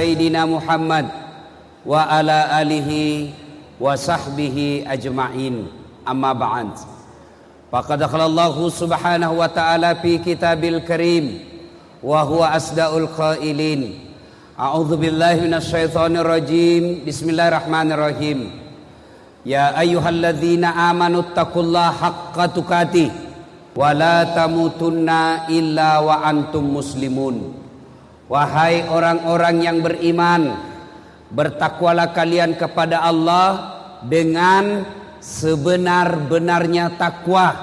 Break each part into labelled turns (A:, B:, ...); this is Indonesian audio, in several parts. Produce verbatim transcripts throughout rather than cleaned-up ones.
A: Sayyidina Muhammad wa ala alihi wa sahbihi ajma'in. Amma ba'd. Faqad qala Allah subhanahu wa ta'ala fi kitabil karim wa huwa asdaqul qailin. A'udzu billahi minasyaitonir rajim. Bismillahirrahmanirrahim. Ya ayyuhalladzina amanu taqullaha haqqa tuqatih wa la tamutunna illa wa antum muslimun. Wahai orang-orang yang beriman, bertakwalah kalian kepada Allah dengan sebenar-benarnya takwa,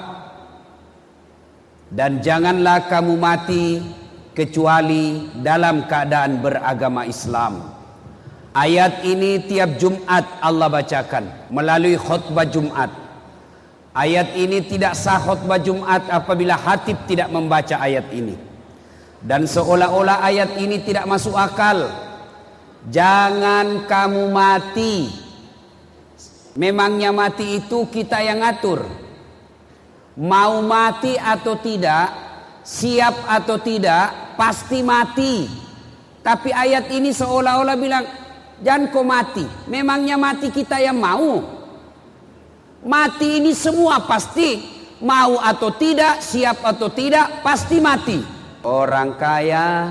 A: dan janganlah kamu mati kecuali dalam keadaan beragama Islam. Ayat ini tiap Jumat Allah bacakan melalui khutbah Jumat. Ayat ini tidak sah khutbah Jumat apabila khatib tidak membaca ayat ini. Dan seolah-olah ayat ini tidak masuk akal. Jangan kamu mati. Memangnya mati itu kita yang ngatur. Mau mati atau tidak, siap atau tidak, pasti mati. Tapi ayat ini seolah-olah bilang, jangan kau mati. Memangnya mati kita yang mau. Mati ini semua pasti. Mau atau tidak, siap atau tidak, pasti mati. Orang kaya,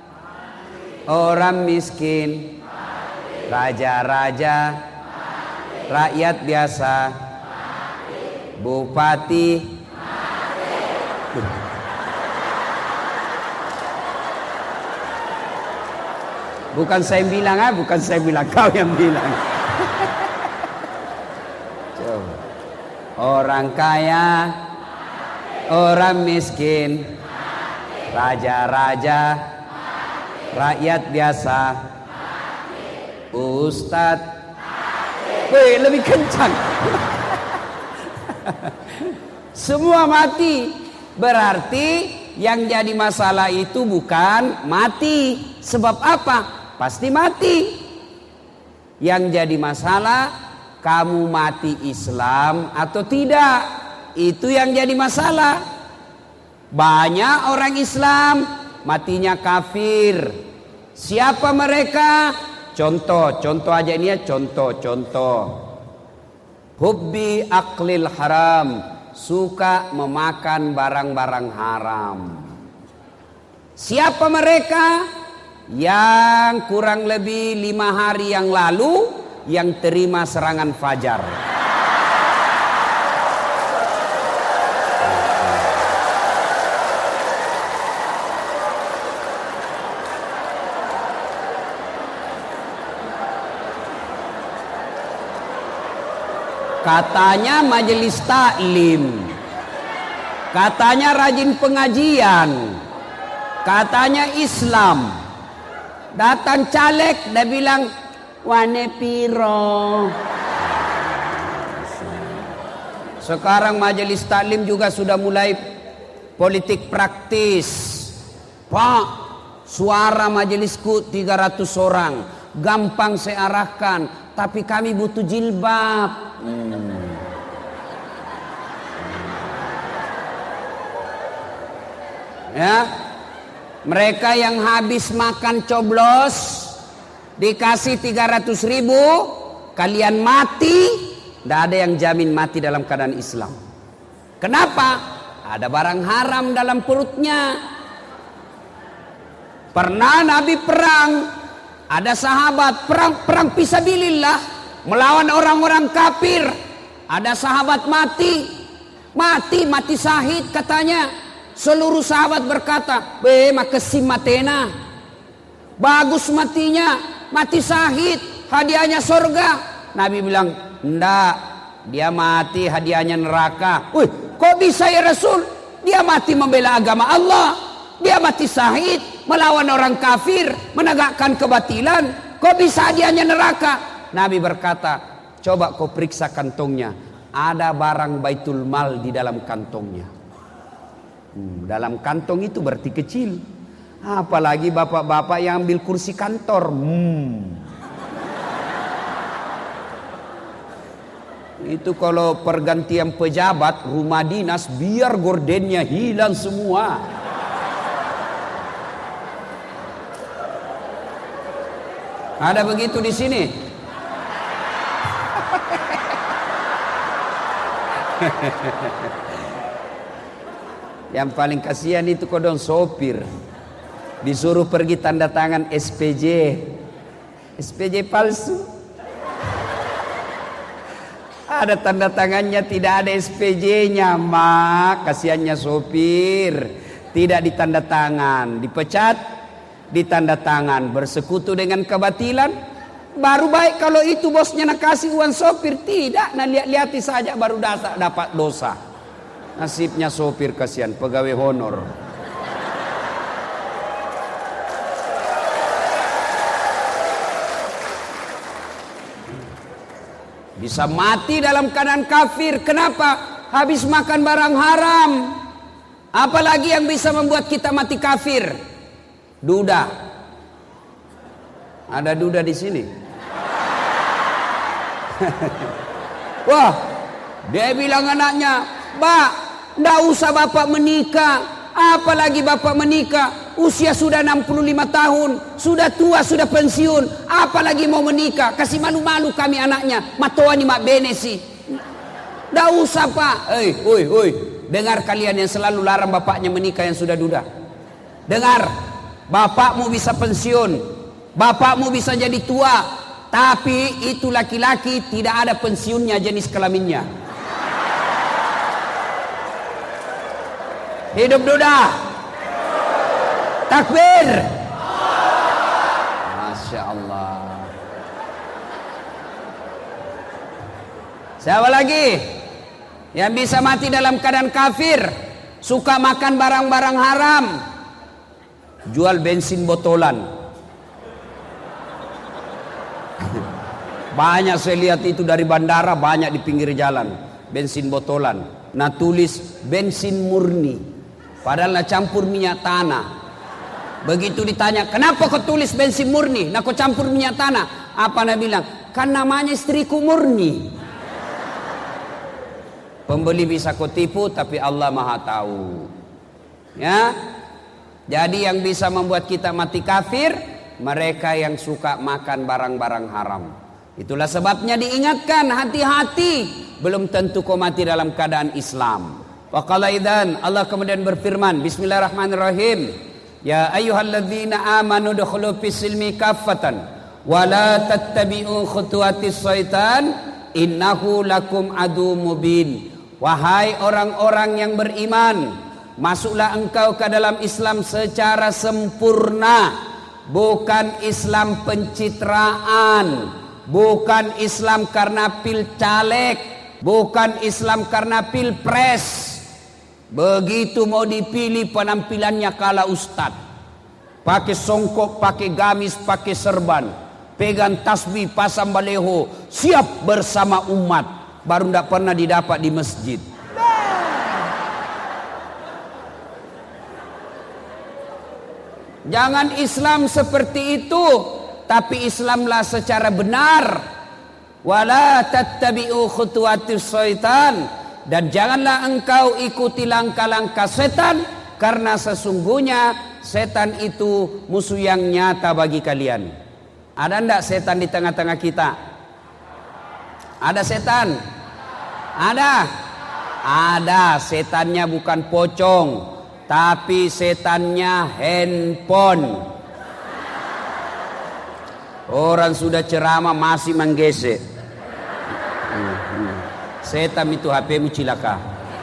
A: orang miskin, raja-raja, rakyat biasa, bupati, bukan saya bilang, ah, bukan saya bilang, kau yang bilang. Coba. Orang kaya, orang miskin, raja-raja, rakyat biasa, ustadz, weh, lebih kencang. Semua mati. Berarti yang jadi masalah itu bukan mati. Sebab apa? Pasti mati. Yang jadi masalah, kamu mati Islam atau tidak. Itu yang jadi masalah. Banyak orang Islam matinya kafir. Siapa mereka? Contoh, contoh aja ini ya, contoh, contoh. Hubbi aklil haram, suka memakan barang-barang haram. Siapa mereka? Yang kurang lebih lima hari yang lalu yang terima serangan fajar. Katanya majelis taklim, katanya rajin pengajian, katanya Islam. Datang caleg, dia bilang wane piro. Sekarang majelis taklim juga sudah mulai politik praktis. Pak, suara majelisku tiga ratus orang, gampang saya arahkan, tapi kami butuh jilbab. Hmm. Ya, mereka yang habis makan coblos dikasih tiga ratus ribu, kalian mati, tidak ada yang jamin mati dalam keadaan Islam. Kenapa? Ada barang haram dalam perutnya. Pernah Nabi perang, ada sahabat perang perang fisabilillah melawan orang-orang kafir. Ada sahabat mati, mati mati syahid katanya. Seluruh sahabat berkata, "Be, makasih matena. Bagus matinya, mati syahid, hadiahnya surga." Nabi bilang, "Enggak, dia mati hadiahnya neraka." Wih, kok bisa ya Rasul? Dia mati membela agama Allah, dia mati syahid melawan orang kafir, menegakkan kebatilan. Kok bisa hadiahnya neraka? Nabi berkata, coba kau periksa kantongnya. Ada barang baitul mal di dalam kantongnya. Hmm, dalam kantong itu berarti kecil. Apalagi bapak-bapak yang ambil kursi kantor. Hmm. Itu kalau pergantian pejabat, rumah dinas, biar gordennya hilang semua. Ada begitu di sini? Yang paling kasihan itu kodong sopir. Disuruh pergi tanda tangan S P J. S P J palsu. Ada tanda tangannya, tidak ada S P J-nya, mak. Kasihannya sopir. Tidak ditanda tangan, dipecat, ditanda tangan, bersekutu dengan kebatilan. Baru baik kalau itu bosnya nak kasih uang sopir. Tidak, nah lihat-lihati saja baru data, dapat dosa. Nasibnya sopir kasihan, pegawai honor. Bisa mati dalam keadaan kafir. Kenapa? Habis makan barang haram. Apalagi yang bisa membuat kita mati kafir? Duda. Ada duda di sini. Wah, dia bilang anaknya, "Pak, ndak usah bapak menikah. Apalagi bapak menikah, usia sudah enam puluh lima tahun, sudah tua, sudah pensiun. Apalagi mau menikah? Kasih malu-malu kami anaknya. Matoani mak benesi. Ndak usah, Pak." Eh, oi, oi. Dengar kalian yang selalu larang bapaknya menikah yang sudah duda. Dengar, bapakmu bisa pensiun, bapakmu bisa jadi tua, tapi itu laki-laki tidak ada pensiunnya jenis kelaminnya. Hidup duda. Takbir. Masya Allah. Siapa lagi yang bisa mati dalam keadaan kafir? Suka makan barang-barang haram, jual bensin botolan. Banyak saya lihat itu dari bandara, banyak di pinggir jalan bensin botolan. Nah tulis bensin murni, padahal nak campur minyak tanah. Begitu ditanya, kenapa kau tulis bensin murni? Nah kau campur minyak tanah. Apa nak bilang? Kan namanya istriku murni. Pembeli bisa kau tipu, tapi Allah maha tahu. Ya, jadi yang bisa membuat kita mati kafir, mereka yang suka makan barang-barang haram. Itulah sebabnya diingatkan, hati-hati. Belum tentu kau mati dalam keadaan Islam. Waqala idzan, Allah kemudian berfirman, Bismillahirrahmanirrahim. Ya ayyuhalladzina amanu dukhulu fis-silmi kaffatan wa la tattabi'u khutuwatis syaitan innahu lakum adu mubin. Wahai orang-orang yang beriman, masuklah engkau ke dalam Islam secara sempurna, bukan Islam pencitraan, bukan Islam karena pil caleg, bukan Islam karena pilpres. Begitu mau dipilih penampilannya kala ustad, pakai songkok, pakai gamis, pakai serban, pegang tasbih, pasang baleho, siap bersama umat. Baru tidak pernah didapat di masjid. Jangan Islam seperti itu, tapi Islamlah secara benar. Wala tattabi'u khutuwatis syaitan, dan janganlah engkau ikuti langkah-langkah setan, karena sesungguhnya setan itu musuh yang nyata bagi kalian. Ada enggak setan di tengah-tengah kita? Ada setan? Ada? Ada. Setannya bukan pocong, tapi setannya handphone. Orang sudah ceramah masih menggesek. Hmm, hmm. Setan itu H P-mu cilaka.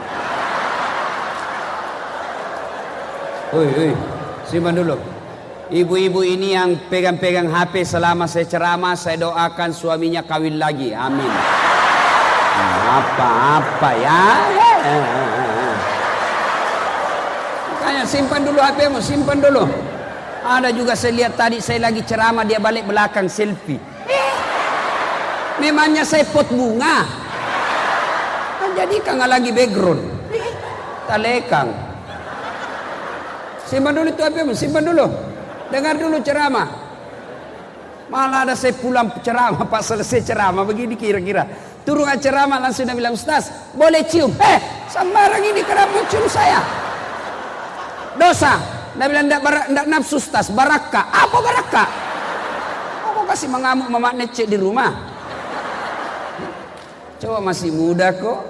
A: Hoi, hoi, simpan dulu. Ibu-ibu ini yang pegang-pegang H P selama saya ceramah, saya doakan suaminya kawin lagi. Amin. Apa-apa ya. Makanya simpan dulu H P-mu, simpan dulu. Ada juga saya lihat tadi saya lagi ceramah, dia balik belakang selfie. Memangnya saya pot bunga. Nah, jadi kan lagi background. Talekang. Simpan dulu itu H P-mu, simpan dulu. Dengar dulu ceramah. Malah ada saya pulang ceramah, pas selesai ceramah begini kira-kira. Turun ceramah langsung dia bilang, Ustaz, boleh cium? Eh, sembarang ini kenapa cium saya? Dosa. Dia bilang, enggak nafsu Ustaz, barakah. Apa barakah? Apa masih mengamuk Mamak Nece di rumah? Coba masih muda kok.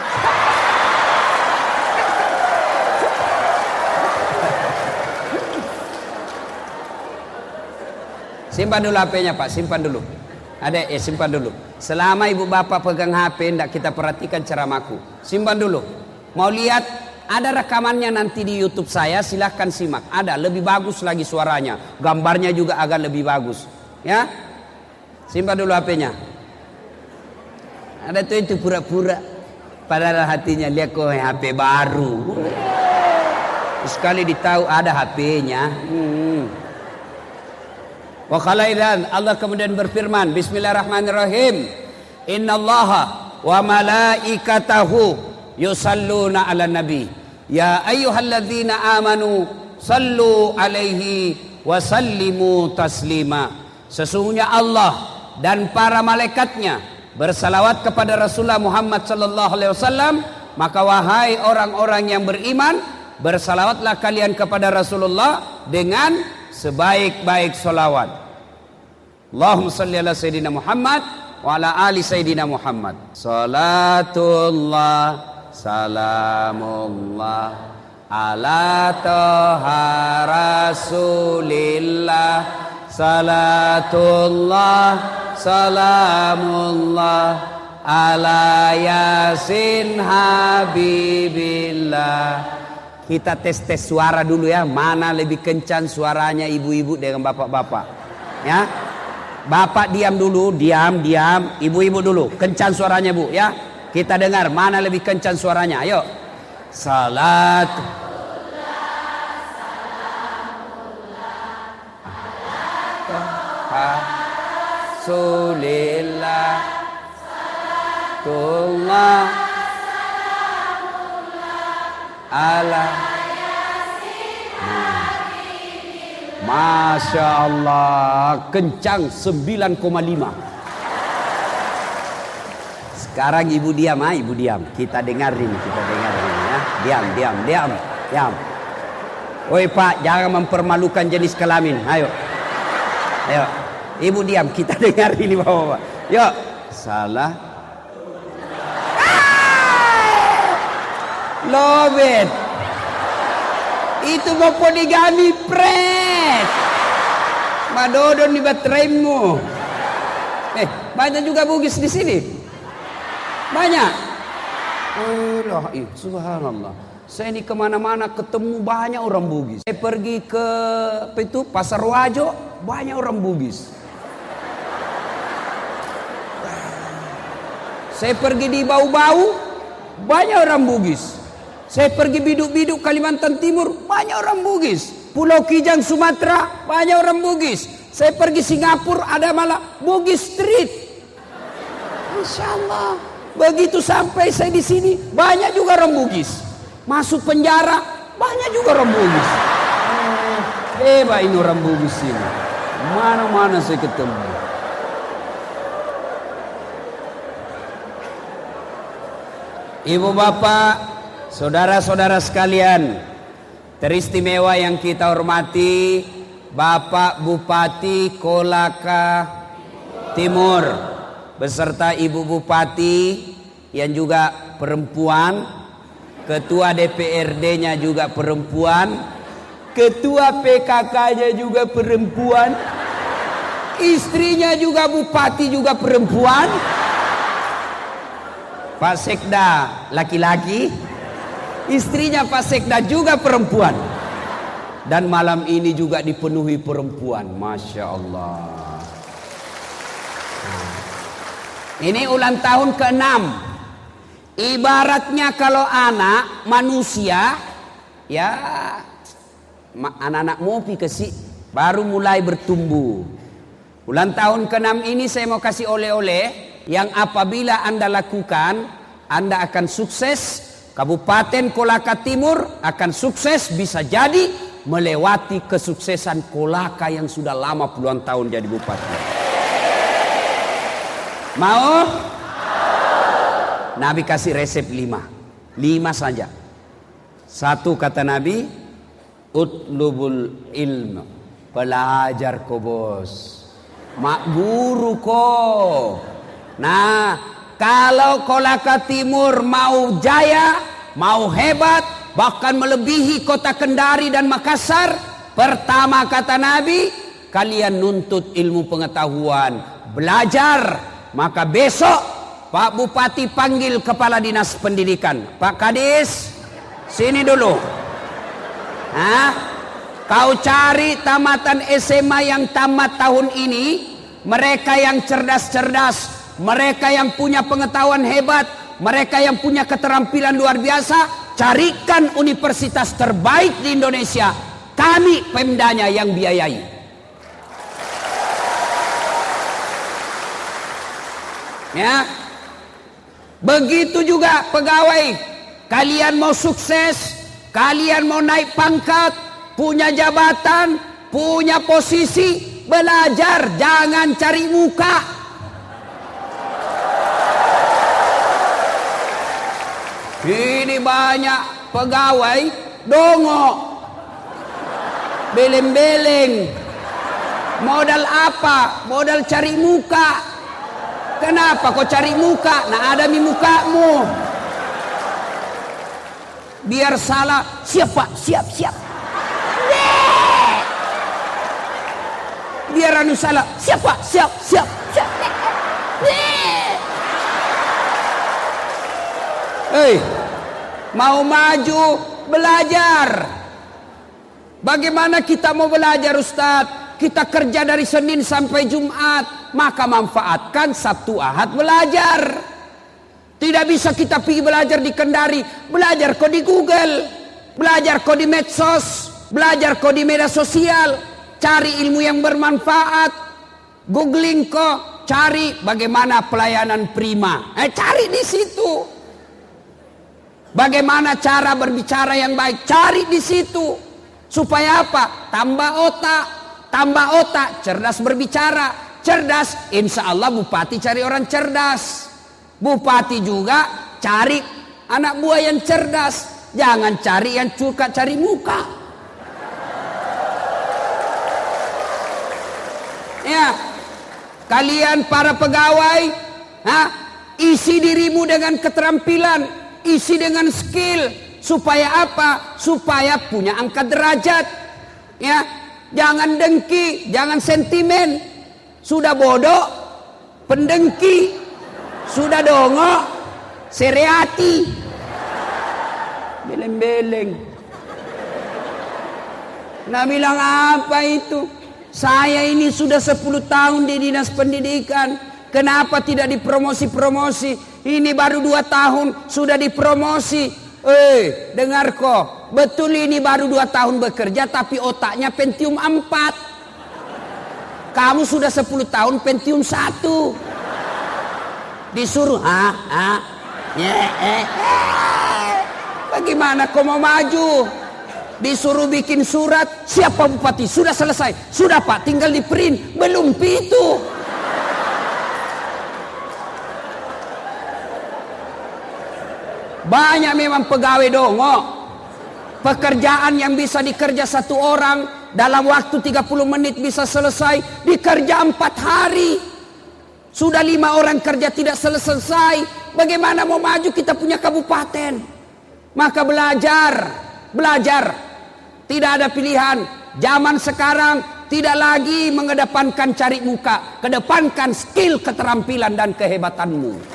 A: Simpan dulu H P-nya Pak, simpan dulu. Ada eh simpan dulu. Selama ibu bapak pegang H P, hendak kita perhatikan ceramahku. Simpan dulu. Mau lihat ada rekamannya nanti di YouTube saya, silahkan simak. Ada, lebih bagus lagi suaranya. Gambarnya juga agak lebih bagus. Ya, simpan dulu H P-nya. Ada tuh itu pura-pura. Padahal hatinya lihat kok H P baru. Sekali ditahu ada H P-nya. Hmm. Wa khalairan, Allah kemudian berfirman, Bismillahirrahmanirrahim. Innallaha wa malaikatahu yusalluna ala nabi. Ya ayyuhalladzina amanu sallu alaihi wa sallimu taslima. Sesungguhnya Allah dan para malaikatnya bersalawat kepada Rasulullah Muhammad sallallahu alaihi wasallam. Maka wahai orang-orang yang beriman, bersalawatlah kalian kepada Rasulullah dengan sebaik-baik salawat. Allahumma salli ala Sayyidina Muhammad wa ala ali Sayyidina Muhammad. Salatullah salamullah ala toha rasulillah. Salatullah salamullah ala yasin habibillah. Kita tes-tes suara dulu ya, mana lebih kencang suaranya ibu-ibu dengan bapak-bapak. Ya, bapak diam dulu, diam, diam. Ibu-ibu dulu, kencang suaranya bu ya. Kita dengar mana lebih kencang suaranya. Ayo. Salat. Rasulillah. Salatullah. Ala. Masya Allah, kencang sembilan koma lima. Sekarang ibu diam, ah, ibu diam. Kita dengarin, kita dengarin ya. Diam, diam, diam, diam. Woi Pak, jangan mempermalukan jenis kelamin. Ayo, ayo. Ibu diam, kita dengarin ini bapak-bapak. Yuk, salah. Lobet. Itu mau poligami pret. Madodon di bateraimu. Eh, banyak juga bugis di sini. Banyak. Allah, subhanallah. Saya ini kemana-mana ketemu banyak orang bugis. Saya pergi ke apa itu Pasar Wajo, banyak orang bugis. Saya pergi di Bau-Bau, banyak orang bugis. Saya pergi biduk-biduk Kalimantan Timur, banyak orang bugis. Pulau Kijang Sumatera, banyak orang bugis. Saya pergi Singapura, ada malah bugis street. Insya Allah. Begitu sampai saya di sini, banyak juga orang bugis. Masuk penjara, banyak juga orang bugis. Hebat ini orang bugis ini. Mana-mana saya ketemu. Ibu bapak, saudara-saudara sekalian, teristimewa yang kita hormati, Bapak Bupati Kolaka Timur beserta Ibu Bupati yang juga perempuan, Ketua D P R D-nya juga perempuan, Ketua P K K-nya juga perempuan, istrinya juga bupati juga perempuan, Pak Sekda laki-laki, istrinya Pak Sekda juga perempuan. Dan malam ini juga dipenuhi perempuan. Masya Allah. Ini ulang tahun keenam. Ibaratnya kalau anak manusia, ya anak-anak mopi kesik baru mulai bertumbuh. Ulang tahun keenam ini saya mau kasih oleh-oleh yang apabila Anda lakukan, Anda akan sukses. Kabupaten Kolaka Timur akan sukses, bisa jadi melewati kesuksesan Kolaka yang sudah lama puluhan tahun jadi bupati. Mau? Nabi kasih resep lima. Lima saja. Satu kata Nabi, utlubul ilm. Belajar kau bos. mak guru kok. Nah, kalau Kolaka Timur mau jaya, mau hebat, bahkan melebihi kota Kendari dan Makassar, pertama kata Nabi, kalian nuntut ilmu pengetahuan, belajar. Maka besok Pak Bupati panggil Kepala Dinas Pendidikan. Pak Kadis, sini dulu. Hah? Kau cari tamatan S M A yang tamat tahun ini, mereka yang cerdas-cerdas, mereka yang punya pengetahuan hebat, mereka yang punya keterampilan luar biasa, carikan universitas terbaik di Indonesia. Kami Pemdanya yang biayai. Ya. Begitu juga pegawai. Kalian mau sukses, kalian mau naik pangkat, punya jabatan, punya posisi, belajar, jangan cari muka. Ini banyak pegawai dongok, beleng-beleng. Modal apa? Modal cari muka. Kenapa kau cari muka? Nah, ada di mukamu. Biar salah, siap Pak, siap, siap. Biar anu salah, siap Pak, siap, siap, siap. Hei, mau maju, belajar. Bagaimana kita mau belajar Ustadz? Kita kerja dari Senin sampai Jumat, maka manfaatkan Sabtu Ahad belajar. Tidak bisa kita pergi belajar di Kendari, belajar kok di Google, belajar kok di medsos, belajar kok di media sosial, cari ilmu yang bermanfaat, googling kok, cari bagaimana pelayanan prima, eh cari di situ. Bagaimana cara berbicara yang baik, cari di situ. Supaya apa? Tambah otak. Tambah otak, cerdas berbicara. Cerdas, insya Allah bupati cari orang cerdas. Bupati juga cari anak buah yang cerdas. Jangan cari yang suka cari muka. Ya, kalian para pegawai, ha, isi dirimu dengan keterampilan, isi dengan skill. Supaya apa? Supaya punya angkat derajat. Ya. Jangan dengki, jangan sentimen. Sudah bodoh, pendengki. Sudah dongok, sereati. Beleng-beleng. Nah bilang apa itu? Saya ini sudah sepuluh tahun di Dinas Pendidikan. Kenapa tidak dipromosi-promosi? Ini baru dua tahun sudah dipromosi. Eh, dengar kok. Betul ini baru dua tahun bekerja tapi otaknya Pentium empat. Kamu sudah sepuluh tahun Pentium satu. Disuruh, ah, ah, yeah, eh, eh. Bagaimana kau mau maju? Disuruh bikin surat, siapa bupati? Sudah selesai. Sudah Pak, tinggal di print. Belum itu. Banyak memang pegawai dongok. Pekerjaan yang bisa dikerja satu orang dalam waktu tiga puluh menit bisa selesai, dikerja empat hari. Sudah lima orang kerja tidak selesai. Bagaimana mau maju? Kita punya kabupaten. Maka belajar, belajar. Tidak ada pilihan. Zaman sekarang tidak lagi mengedepankan cari muka, kedepankan skill, keterampilan dan kehebatanmu.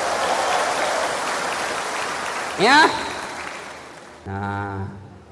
A: Ya. Nah,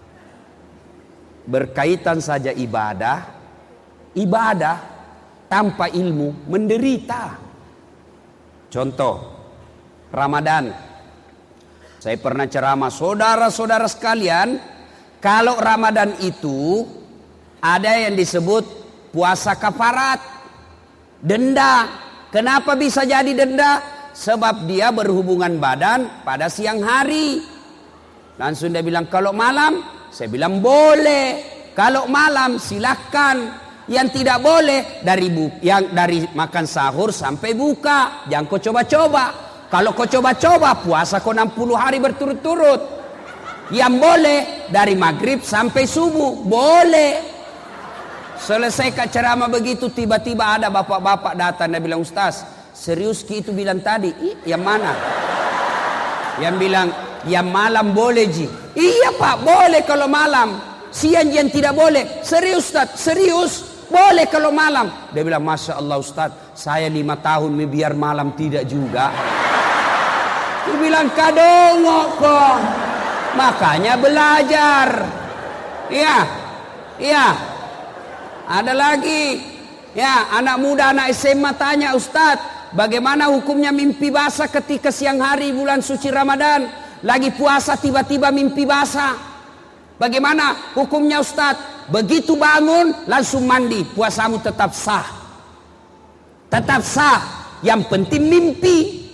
A: berkaitan saja ibadah, ibadah tanpa ilmu menderita. Contoh, Ramadan. Saya pernah ceramah, saudara-saudara sekalian, kalau Ramadan itu ada yang disebut puasa kafarat, denda. Kenapa bisa jadi denda? Sebab dia berhubungan badan pada siang hari. Langsung dia bilang, kalau malam, saya bilang boleh. Kalau malam silahkan. Yang tidak boleh dari bu, yang dari makan sahur sampai buka. Jangan kau coba-coba. Kalau kau coba-coba puasa kau enam puluh hari berturut-turut. Yang boleh dari maghrib sampai subuh, boleh. Selesai kak ceramah begitu, tiba-tiba ada bapak-bapak datang dan bilang, Ustaz, serius Ki itu bilang tadi? Ih, yang mana? Yang bilang, yang malam boleh Ji. Iya Pak, boleh kalau malam. Siang yang tidak boleh. Serius Ustaz, serius. Boleh kalau malam. Dia bilang, Masya Allah Ustaz, saya lima tahun biar malam tidak juga. Dia bilang, kadongok kok. Makanya belajar. Iya, iya. Ada lagi, ya anak muda, anak S M A tanya, Ustadz, bagaimana hukumnya mimpi basah ketika siang hari bulan suci Ramadan, lagi puasa tiba-tiba mimpi basah? Bagaimana hukumnya Ustadz? Begitu bangun langsung mandi, puasamu tetap sah, tetap sah. Yang penting mimpi.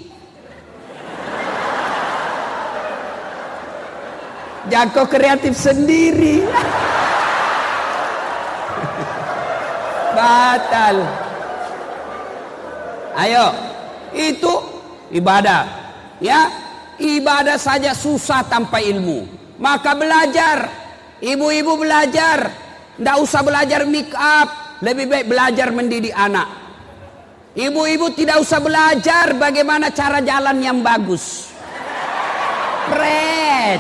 A: Jangan kau kreatif sendiri. Batal. Ayo, itu ibadah. Ya, ibadah saja susah tanpa ilmu. Maka belajar. Ibu-ibu belajar. Tidak usah belajar make up. Lebih baik belajar mendidik anak. Ibu-ibu tidak usah belajar bagaimana cara jalan yang bagus. Pret.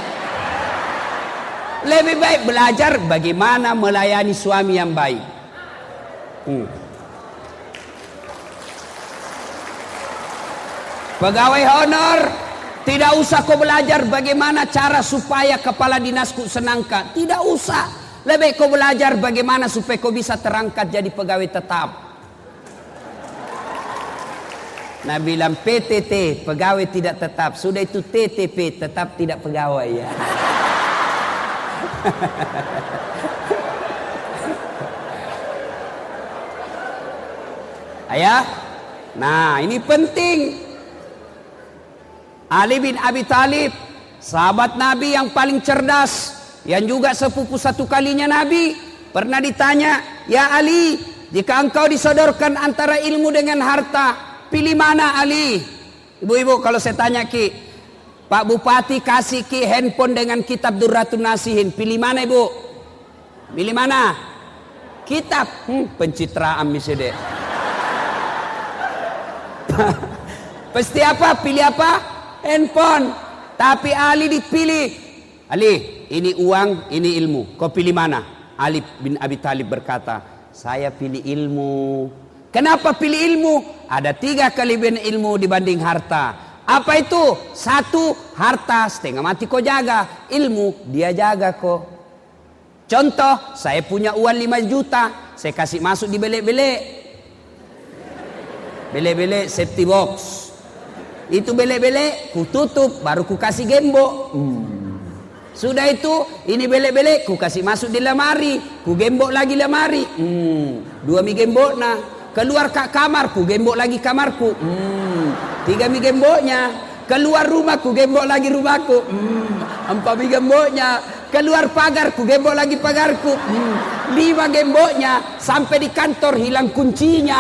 A: Lebih baik belajar bagaimana melayani suami yang baik. Hmm. Pegawai honor, tidak usah kau belajar bagaimana cara supaya kepala dinasku senangkan. Tidak usah. Lebih kau belajar bagaimana supaya kau bisa terangkat jadi pegawai tetap. Nah bilang P T T, pegawai tidak tetap. Sudah itu T T P, tetap tidak pegawai ya. Ayah, nah ini penting. Ali bin Abi Thalib, sahabat Nabi yang paling cerdas, yang juga sepupu satu kalinya Nabi, pernah ditanya, ya Ali, jika engkau disodorkan antara ilmu dengan harta, pilih mana Ali? Ibu-ibu kalau saya tanya Ki, Pak Bupati kasih Ki handphone dengan kitab Durratun Nasihin, pilih mana Ibu? Pilih mana? Kitab, hmm, pencitraan misalnya. Pasti apa? Pilih apa? Handphone. Tapi Ali dipilih. Ali, ini uang, ini ilmu. Kau pilih mana? Ali bin Abi Thalib berkata, saya pilih ilmu. Kenapa pilih ilmu? Ada tiga kelebihan ilmu dibanding harta. Apa itu? Satu, harta setengah mati kau jaga. Ilmu dia jaga kau. Contoh, saya punya uang lima juta. Saya kasih masuk di belek-belek. Belek-belek safety box. Itu belek-belek ku tutup, baru ku kasih gembok. hmm. Sudah itu, ini belek-belek ku kasih masuk di lemari, ku gembok lagi lemari. hmm. Dua mi gembok nah. Keluar ke kamar, ku gembok lagi kamarku. hmm. Tiga mi gemboknya. Keluar rumah, ku gembok lagi rumahku. hmm. Empat mi gemboknya. Keluar pagar, ku gembok lagi pagarku. hmm. Lima gemboknya. Sampai di kantor hilang kuncinya.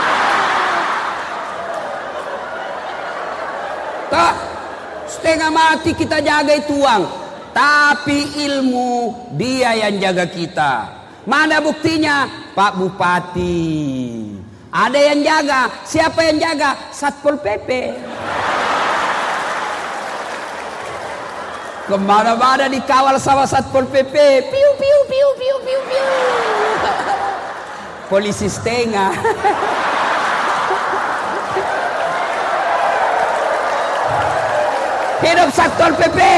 A: Tak, setengah mati kita jaga itu uang. Tapi ilmu dia yang jaga kita. Mana buktinya? Pak Bupati. Ada yang jaga. Siapa yang jaga? Satpol P P. Kemana-mana dikawal sama Satpol P P. Piu piu piu piu piu piu. Polisi setengah. Hidup Satpol P P.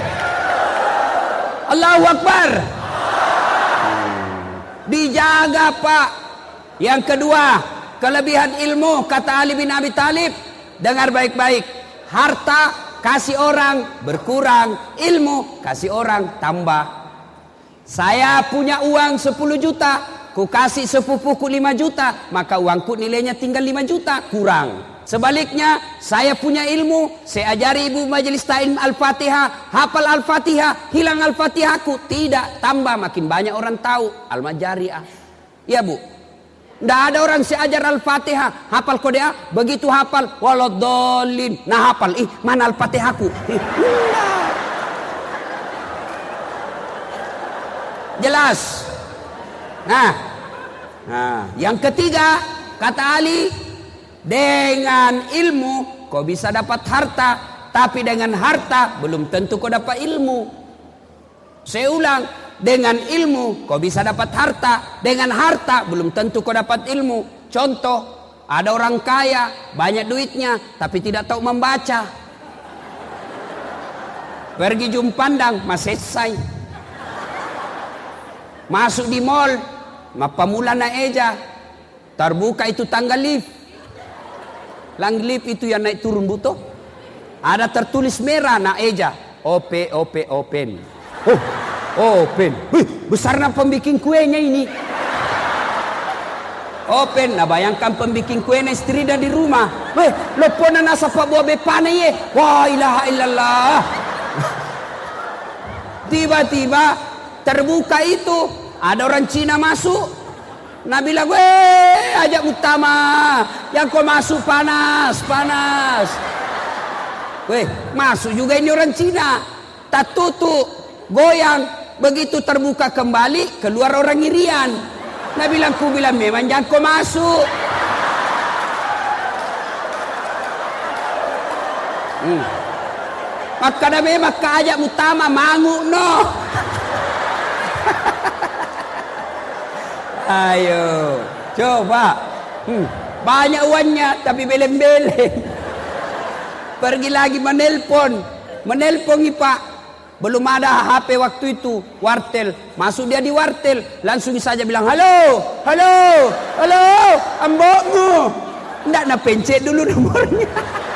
A: Allahu Akbar. Dijaga Pak. Yang kedua, kelebihan ilmu, kata Ali bin Abi Thalib, dengar baik-baik. Harta kasih orang berkurang, ilmu kasih orang tambah. Saya punya uang sepuluh juta, ku kasih sepupuku lima juta, maka uangku nilainya tinggal lima juta, kurang. Sebaliknya, saya punya ilmu, saya ajari ibu majelis ta'lim Al-Fatihah, hafal Al-Fatihah, hilang Al-Fatihahku, tidak, tambah, makin banyak orang tahu. Al-Majariah. Ya Bu, tidak ada orang saya ajar Al-Fatihah, hafal kode A, begitu hafal, waladhdallin, nah hafal, ih mana Al-Fatihahku? Ih, jelas. Nah, Nah, yang ketiga, kata Ali, dengan ilmu kau bisa dapat harta, tapi dengan harta belum tentu kau dapat ilmu. Saya ulang, dengan ilmu kau bisa dapat harta, dengan harta belum tentu kau dapat ilmu. Contoh, ada orang kaya, banyak duitnya, tapi tidak tahu membaca. Pergi jum pandang, masih selesai. Masuk di mall, mapamula na eja, terbuka itu tangga lift. Lang lift itu yang naik turun buto. Ada tertulis merah na eja, op op open. Oh, open. Wih, besar na pembikin kuenya ini. Open. Nah, bayangkan pembikin kuenya istri dah di rumah. Weh, lopona nasa pak buah bepane ye. Wah, ilaha illallah. Tiba-tiba terbuka itu, ada orang Cina masuk. Nabi bilang, weh, ajak utama, yang kau masuk panas, panas. Weh, masuk juga ini orang Cina. Tak tutup, goyang. Begitu terbuka kembali, keluar orang Irian. Nabi bilang, ku bilang, memang jangan kau masuk. Hmm. Maka dah memang ajak utama, mangu no. Ayo, coba. Hmm, banyak uangnya tapi beleng-beleng. Pergi lagi menelpon, menelpon Pak. Belum ada H P waktu itu, wartel. Masuk dia di wartel, langsung saja bilang, halo, halo, halo, ambokmu. Nggak nak pencet dulu nomornya.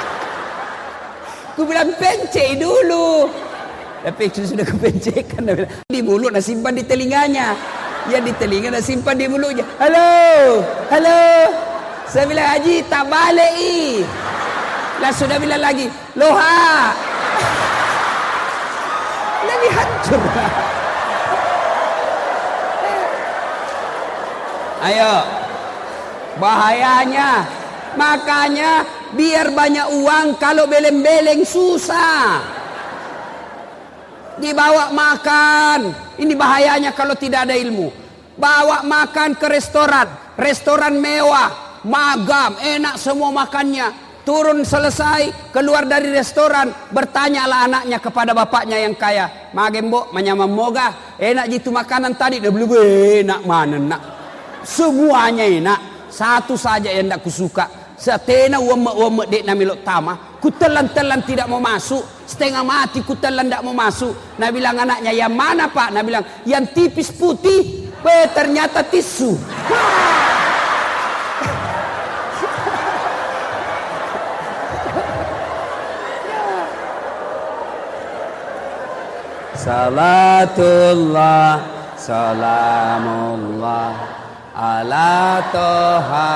A: Ku bilang pencet dulu. Tapi sudah kepencetkan. Di mulut nak simpan di telinganya. Ya di telinga nak simpan di mulutnya. Halo, halo. Saya bilang, Haji tak balik i. Lah sudah bilang lagi, loha. Lagi hancur. Ayo. Bahayanya. Makanya biar banyak uang, kalau beleng-beleng susah. Dibawa makan. Ini bahayanya kalau tidak ada ilmu. Bawa makan ke restoran, restoran mewah, magam, enak semua makannya. Turun selesai, keluar dari restoran, bertanyalah anaknya kepada bapaknya yang kaya. Magembo, manyama moga, enak jitu makanan tadi. Dia belum enak mana nak. Semuanya enak, satu saja yang tak kusuka. Setena uama-uama dek namilok tama, ku telan-telan tidak mau masuk, setengah mati ku telan tidak mau masuk. Nah bilang anaknya, yang mana Pak? Nah bilang, yang tipis putih. Weh, ternyata tisu. Salatullah, salamullah, ala toha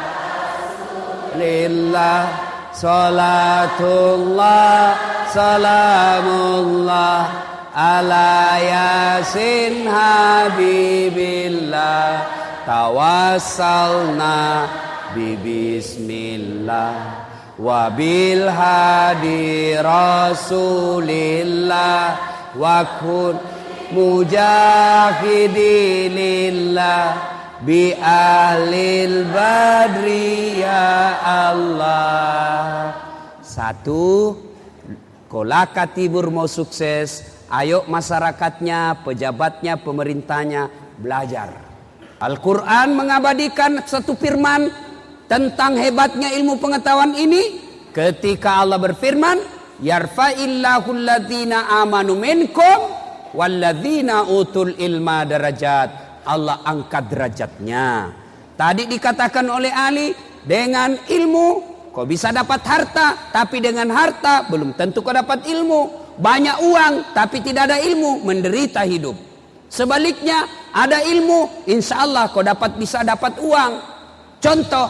A: lillah, salatullah, salamullah, ala yasin habibillah, tawassalna bibismillah, wabil hadi rasulillah, wa kun mujahidilillah, bi ahlil badri ya Allah. Satu, kolaka Tibur mau sukses, ayo masyarakatnya, pejabatnya, pemerintahnya belajar. Al-Quran mengabadikan satu firman tentang hebatnya ilmu pengetahuan ini ketika Allah berfirman, yarfa'illahu alladhina amanu minkum walladzina utul ilma darajat. Allah angkat derajatnya. Tadi dikatakan oleh Ali, dengan ilmu kau bisa dapat harta, tapi dengan harta belum tentu kau dapat ilmu. Banyak uang tapi tidak ada ilmu, menderita hidup. Sebaliknya, ada ilmu, insya Allah kau dapat bisa dapat uang. Contoh,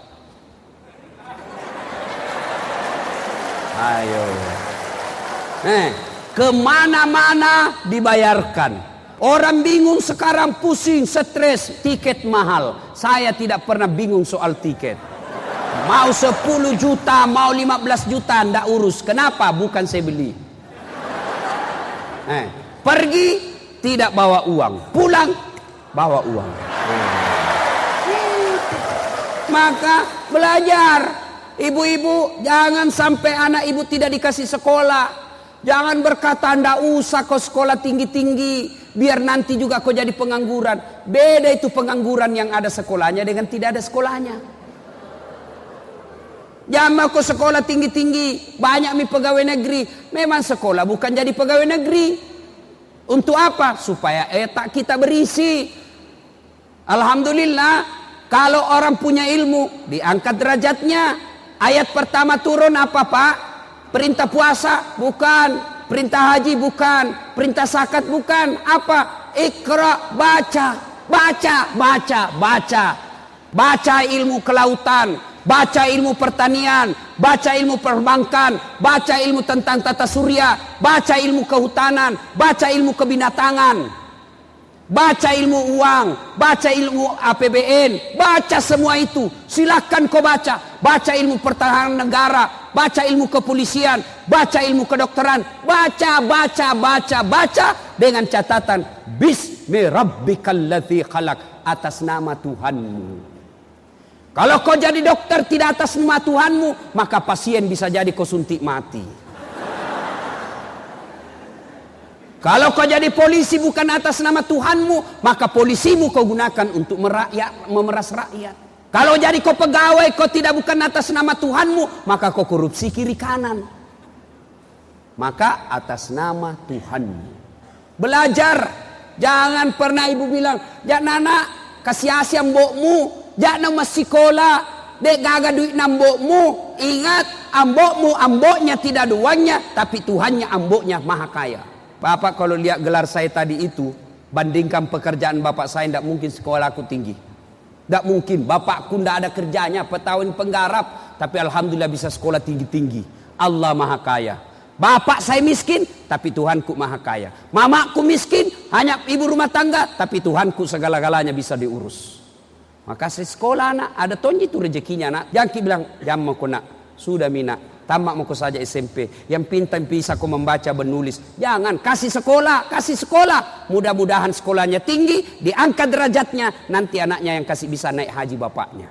A: ayo, eh, kemana-mana dibayarkan. Orang bingung sekarang, pusing, stres, tiket mahal. Saya tidak pernah bingung soal tiket. Mau sepuluh juta, mau lima belas juta, ndak urus. Kenapa? Bukan saya beli. Eh, pergi tidak bawa uang, pulang bawa uang. Eh. Maka belajar. Ibu-ibu, jangan sampai anak ibu tidak dikasih sekolah. Jangan berkata ndak usah kau sekolah tinggi-tinggi, biar nanti juga kau jadi pengangguran. Beda itu pengangguran yang ada sekolahnya dengan tidak ada sekolahnya. Jangan kau sekolah tinggi-tinggi, banyak mi pegawai negeri. Memang sekolah bukan jadi pegawai negeri. Untuk apa? Supaya etak kita berisi. Alhamdulillah, kalau orang punya ilmu, diangkat derajatnya. Ayat pertama turun apa Pak? Perintah puasa? Bukan. Perintah haji? Bukan. Perintah zakat? Bukan. Apa? Iqra, baca. Baca, baca, baca. Baca ilmu kelautan. Baca ilmu pertanian. Baca ilmu perbankan. Baca ilmu tentang tata surya. Baca ilmu kehutanan. Baca ilmu kebinatangan. Baca ilmu uang, baca ilmu A P B N, baca semua itu. Silakan kau baca. Baca ilmu pertahanan negara, baca ilmu kepolisian, baca ilmu kedokteran. Baca, baca, baca, baca dengan catatan Bismi rabbikal ladzi khalaq, atas nama Tuhanmu. Kalau kau jadi dokter tidak atas nama Tuhanmu, maka pasien bisa jadi kau suntik mati. Kalau kau jadi polisi bukan atas nama Tuhanmu, maka polisimu kau gunakan untuk merakyat, memeras rakyat. Kalau jadi kau pegawai, kau tidak bukan atas nama Tuhanmu, maka kau korupsi kiri kanan. Maka atas nama Tuhanmu. Belajar. Jangan pernah ibu bilang, jangan anak kasih asyam mbokmu, jangan masih sekolah, dek gagal duit nambokmu. Ingat, ambokmu amboknya tidak ada uangnya, tapi Tuhannya amboknya maha kaya. Bapak kalau lihat gelar saya tadi itu, bandingkan pekerjaan bapak saya, tidak mungkin sekolahku tinggi. Tidak mungkin, bapakku tidak ada kerjanya, petawin penggarap, tapi alhamdulillah bisa sekolah tinggi-tinggi. Allah maha kaya. Bapak saya miskin, tapi Tuhanku maha kaya. Mamaku miskin, hanya ibu rumah tangga, tapi Tuhanku segala-galanya bisa diurus. Maka saya sekolah anak, ada tonji itu rezekinya anak. Jangan bilang, jangan mau nak, sudah mina. Tamat mau saja S M P. Yang pintar bisa kau membaca menulis. Jangan, kasih sekolah, kasih sekolah. Mudah-mudahan sekolahnya tinggi, diangkat derajatnya. Nanti anaknya yang kasih bisa naik haji bapaknya.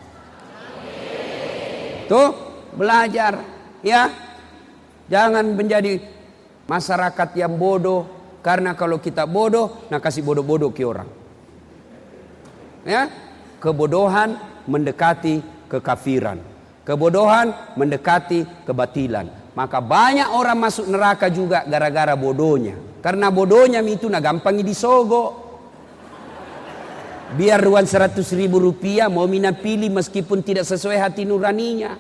A: Tuh, belajar. Ya, jangan menjadi masyarakat yang bodoh. Karena kalau kita bodoh, nah kasih bodoh-bodoh ke orang. Ya, kebodohan mendekati kekafiran. Kebodohan mendekati kebatilan. Maka banyak orang masuk neraka juga gara-gara bodohnya. Karena bodohnya itu nah gampang disogok. Biar ruang seratus ribu rupiah mau mina pilih meskipun tidak sesuai hati nuraninya.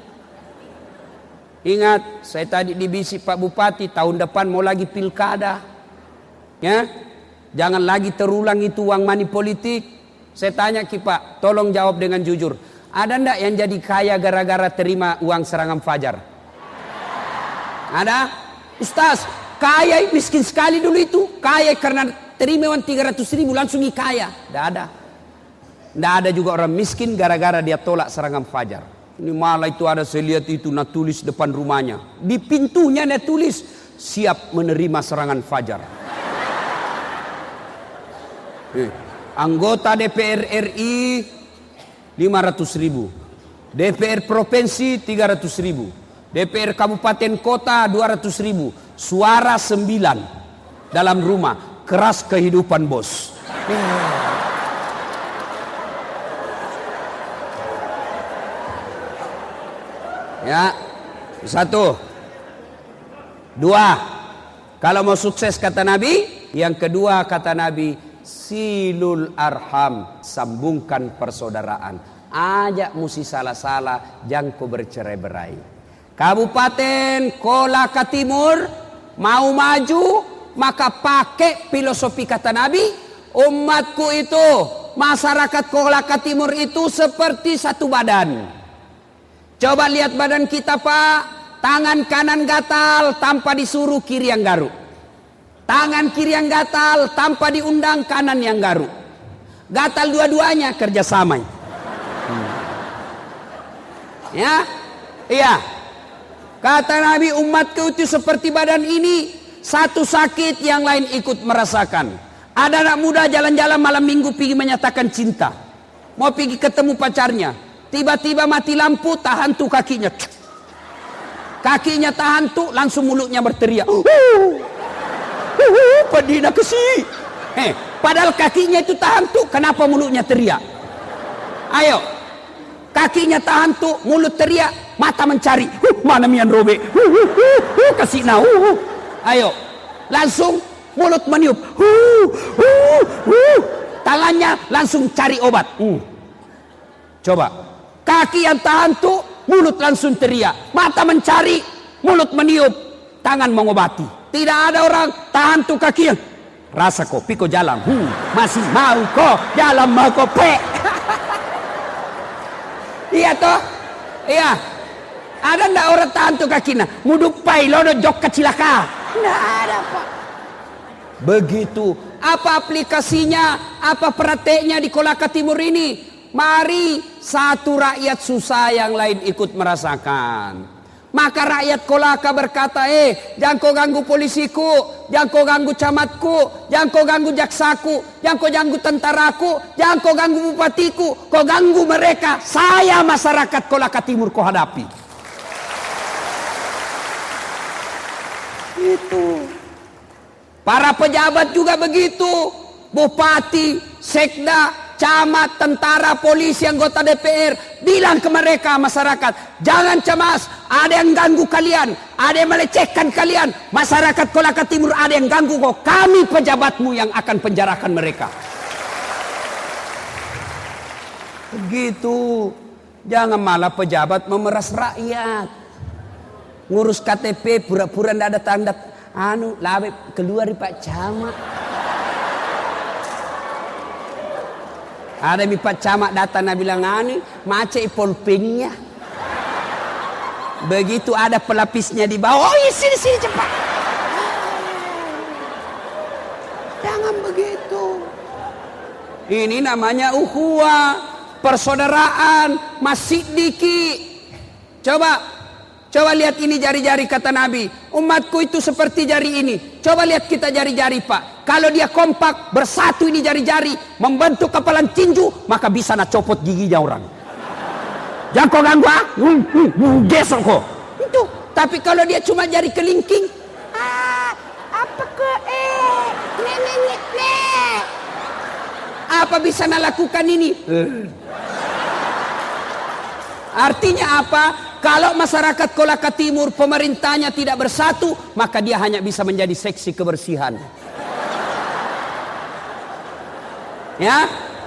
A: Ingat, saya tadi dibisik Pak Bupati, tahun depan mau lagi pilkada. Ya, jangan lagi terulang itu uang money politik. Saya tanya ki Pak, tolong jawab dengan jujur. Ada ndak yang jadi kaya gara-gara terima uang serangan fajar? Ada? Ustaz, kaya miskin sekali dulu itu. Kaya karena terima uang tiga ratus ribu langsung kaya. Ndak ada. Ndak ada juga orang miskin gara-gara dia tolak serangan fajar. Ini malah itu ada, saya lihat itu nak tulis depan rumahnya. Di pintunya dia tulis, siap menerima serangan fajar. Eh, anggota D P R R I lima ratus ribu, D P R provinsi tiga ratus ribu, D P R kabupaten kota dua ratus ribu, suara sembilan dalam rumah. Keras kehidupan bos. Ya, satu, dua. Kalau mau sukses kata Nabi, yang kedua kata Nabi, silul arham, sambungkan persaudaraan. Ajak musi salah-salah, jangan kau bercerai-berai. Kabupaten Kolaka Timur mau maju, maka pakai filosofi kata Nabi, umatku itu, masyarakat Kolaka Timur itu seperti satu badan. Coba lihat badan kita Pak, tangan kanan gatal tanpa disuruh kiri yang garuk. Tangan kiri yang gatal tanpa diundang kanan yang garuk. Gatal dua-duanya kerjasama. Hmm. Ya, iya. Kata Nabi, umatku itu seperti badan ini, satu sakit yang lain ikut merasakan. Ada anak muda jalan-jalan malam minggu pergi menyatakan cinta, mau pergi ketemu pacarnya. Tiba-tiba mati lampu, tahan tuh kakinya. Kakinya tahan tuh, langsung mulutnya berteriak. Uh, uh, padina kesi. Eh, padahal kakinya itu tahan tuh, kenapa mulutnya teriak? Ayo, kakinya tahan tuh, mulut teriak, mata mencari. Uh, mana mian robe? Uh, uh, uh, uh, kasih nah. Uh, uh. Ayo, langsung mulut meniup. Uh, uh, uh. Tangannya langsung cari obat. Uh. Coba, kaki yang tahan tuh, mulut langsung teriak, mata mencari, mulut meniup, tangan mengobati. Tidak ada orang tahan tuh kaki yang rasa kopi kok jalan, hmm, masih mau kok jalan mau kopi. Iya toh, iya. Ada ndak orang tahan tuh kakinya? Muduk pai lono jok kecilaka. Nggak ada pak. Begitu. Apa aplikasinya? Apa prakteknya di Kolaka Timur ini? Mari satu rakyat susah yang lain ikut merasakan. Maka rakyat Kolaka berkata, eh jangan kau ganggu polisiku, jangan kau ganggu camatku, jangan kau ganggu jaksaku, jangan kau ganggu tentaraku, jangan kau ganggu bupatiku, kau ganggu mereka. Saya masyarakat Kolaka Timur kau hadapi. Itu. Para pejabat juga begitu. Bupati, sekda, camat, tentara, polisi, anggota D P R, bilang ke mereka masyarakat, jangan cemas, ada yang ganggu kalian, ada yang melecehkan kalian, masyarakat Kolaka Timur ada yang ganggu kok, kami pejabatmu yang akan penjarakan mereka. Begitu, jangan malah pejabat memeras rakyat, ngurus K T P pura-pura ndak ada tanda, anu lawe keluar di Pak Camat. Ada mi Pak Camat datang na bilang ani macet polpingnya. Begitu ada pelapisnya di bawah. Oh, iya, sini sini cepat. Jangan begitu. Ini namanya ukhuwah, persaudaraan, masjid diki. Coba Coba lihat ini jari-jari kata Nabi. Umatku itu seperti jari ini. Coba lihat kita jari-jari Pak. Kalau dia kompak, bersatu ini jari-jari, membentuk kepalan tinju, maka bisa nak copot giginya orang. Jangan kau ganggu ah. Gesok kau. Itu. Tapi kalau dia cuma jari kelingking. Ah, apa ke eh. Ne, ne, ne, ne. Apa bisa nak lakukan ini? Artinya apa? Kalau masyarakat Kolaka Timur pemerintahnya tidak bersatu, maka dia hanya bisa menjadi seksi kebersihan. Ya,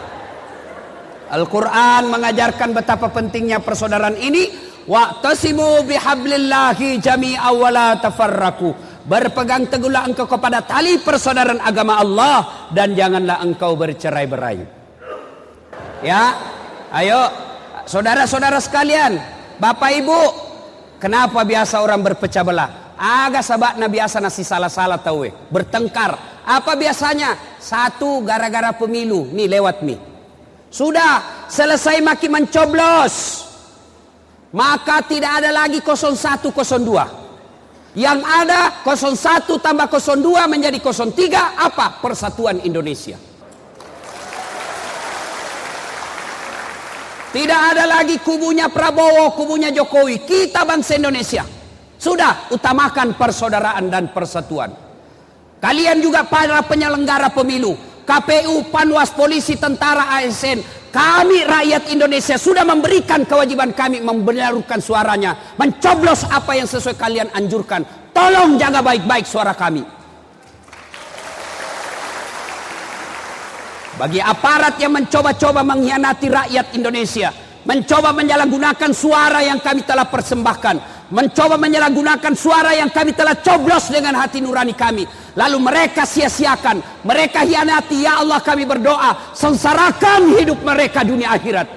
A: Al-Quran mengajarkan betapa pentingnya persaudaraan ini. Wa'tasimu bihablillahi jami'a wa la tafarraku. Berpegang teguhlah engkau kepada tali persaudaraan agama Allah dan janganlah engkau bercerai-berai. Ya, ayo saudara-saudara sekalian. Bapak ibu, kenapa biasa orang berpecah belah? Agak sahabatnya biasa nasi salah-salah tahu eh. Bertengkar. Apa biasanya? Satu gara-gara pemilu. Nih lewat nih. Sudah selesai maki mencoblos, maka tidak ada lagi nol satu nol dua. Yang ada nol satu tambah nol dua menjadi nol tiga. Apa? Persatuan Indonesia. Tidak ada lagi kubunya Prabowo, kubunya Jokowi. Kita bangsa Indonesia. Sudah, utamakan persaudaraan dan persatuan. Kalian juga para penyelenggara pemilu, K P U, Panwas, polisi, tentara, A S N. Kami rakyat Indonesia sudah memberikan kewajiban kami membenarkan suaranya. Mencoblos apa yang sesuai kalian anjurkan. Tolong jaga baik-baik suara kami. Bagi aparat yang mencoba-coba mengkhianati rakyat Indonesia, mencoba menyalahgunakan suara yang kami telah persembahkan, mencoba menyalahgunakan suara yang kami telah coblos dengan hati nurani kami, lalu mereka sia-siakan, mereka hianati, ya Allah kami berdoa, sengsarakan hidup mereka dunia akhirat.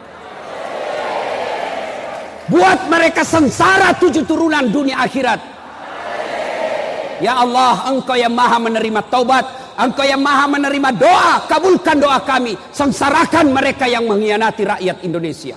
A: Buat mereka sengsara tujuh turunan dunia akhirat. Ya Allah, Engkau yang maha menerima taubat, Engkau yang maha menerima doa, kabulkan doa kami. Sengsarakan mereka yang mengkhianati rakyat Indonesia.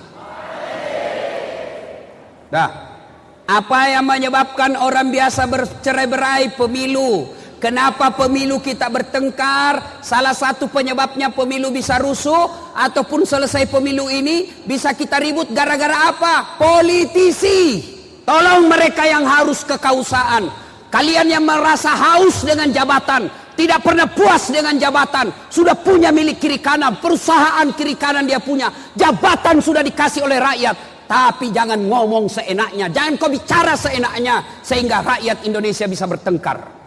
A: Dah, apa yang menyebabkan orang biasa bercerai-berai? Pemilu. Kenapa pemilu kita bertengkar? Salah satu penyebabnya pemilu bisa rusuh ataupun selesai pemilu ini bisa kita ribut gara-gara apa? Politisi. Tolong mereka yang harus kekausaaan. Kalian yang merasa haus dengan jabatan, tidak pernah puas dengan jabatan, sudah punya milik kiri kanan, perusahaan kiri kanan dia punya, jabatan sudah dikasih oleh rakyat. Tapi jangan ngomong seenaknya, jangan kau bicara seenaknya sehingga rakyat Indonesia bisa bertengkar.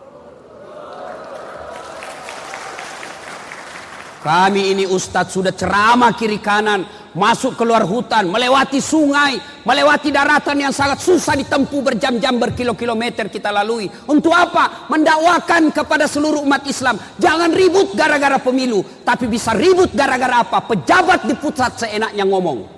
A: Kami ini ustadz sudah ceramah kiri kanan, masuk keluar hutan, melewati sungai, melewati daratan yang sangat susah ditempuh berjam-jam, berkilo-kilometer kita lalui. Untuk apa? Mendakwakan kepada seluruh umat Islam. Jangan ribut gara-gara pemilu, tapi bisa ribut gara-gara apa? Pejabat di pusat seenaknya ngomong.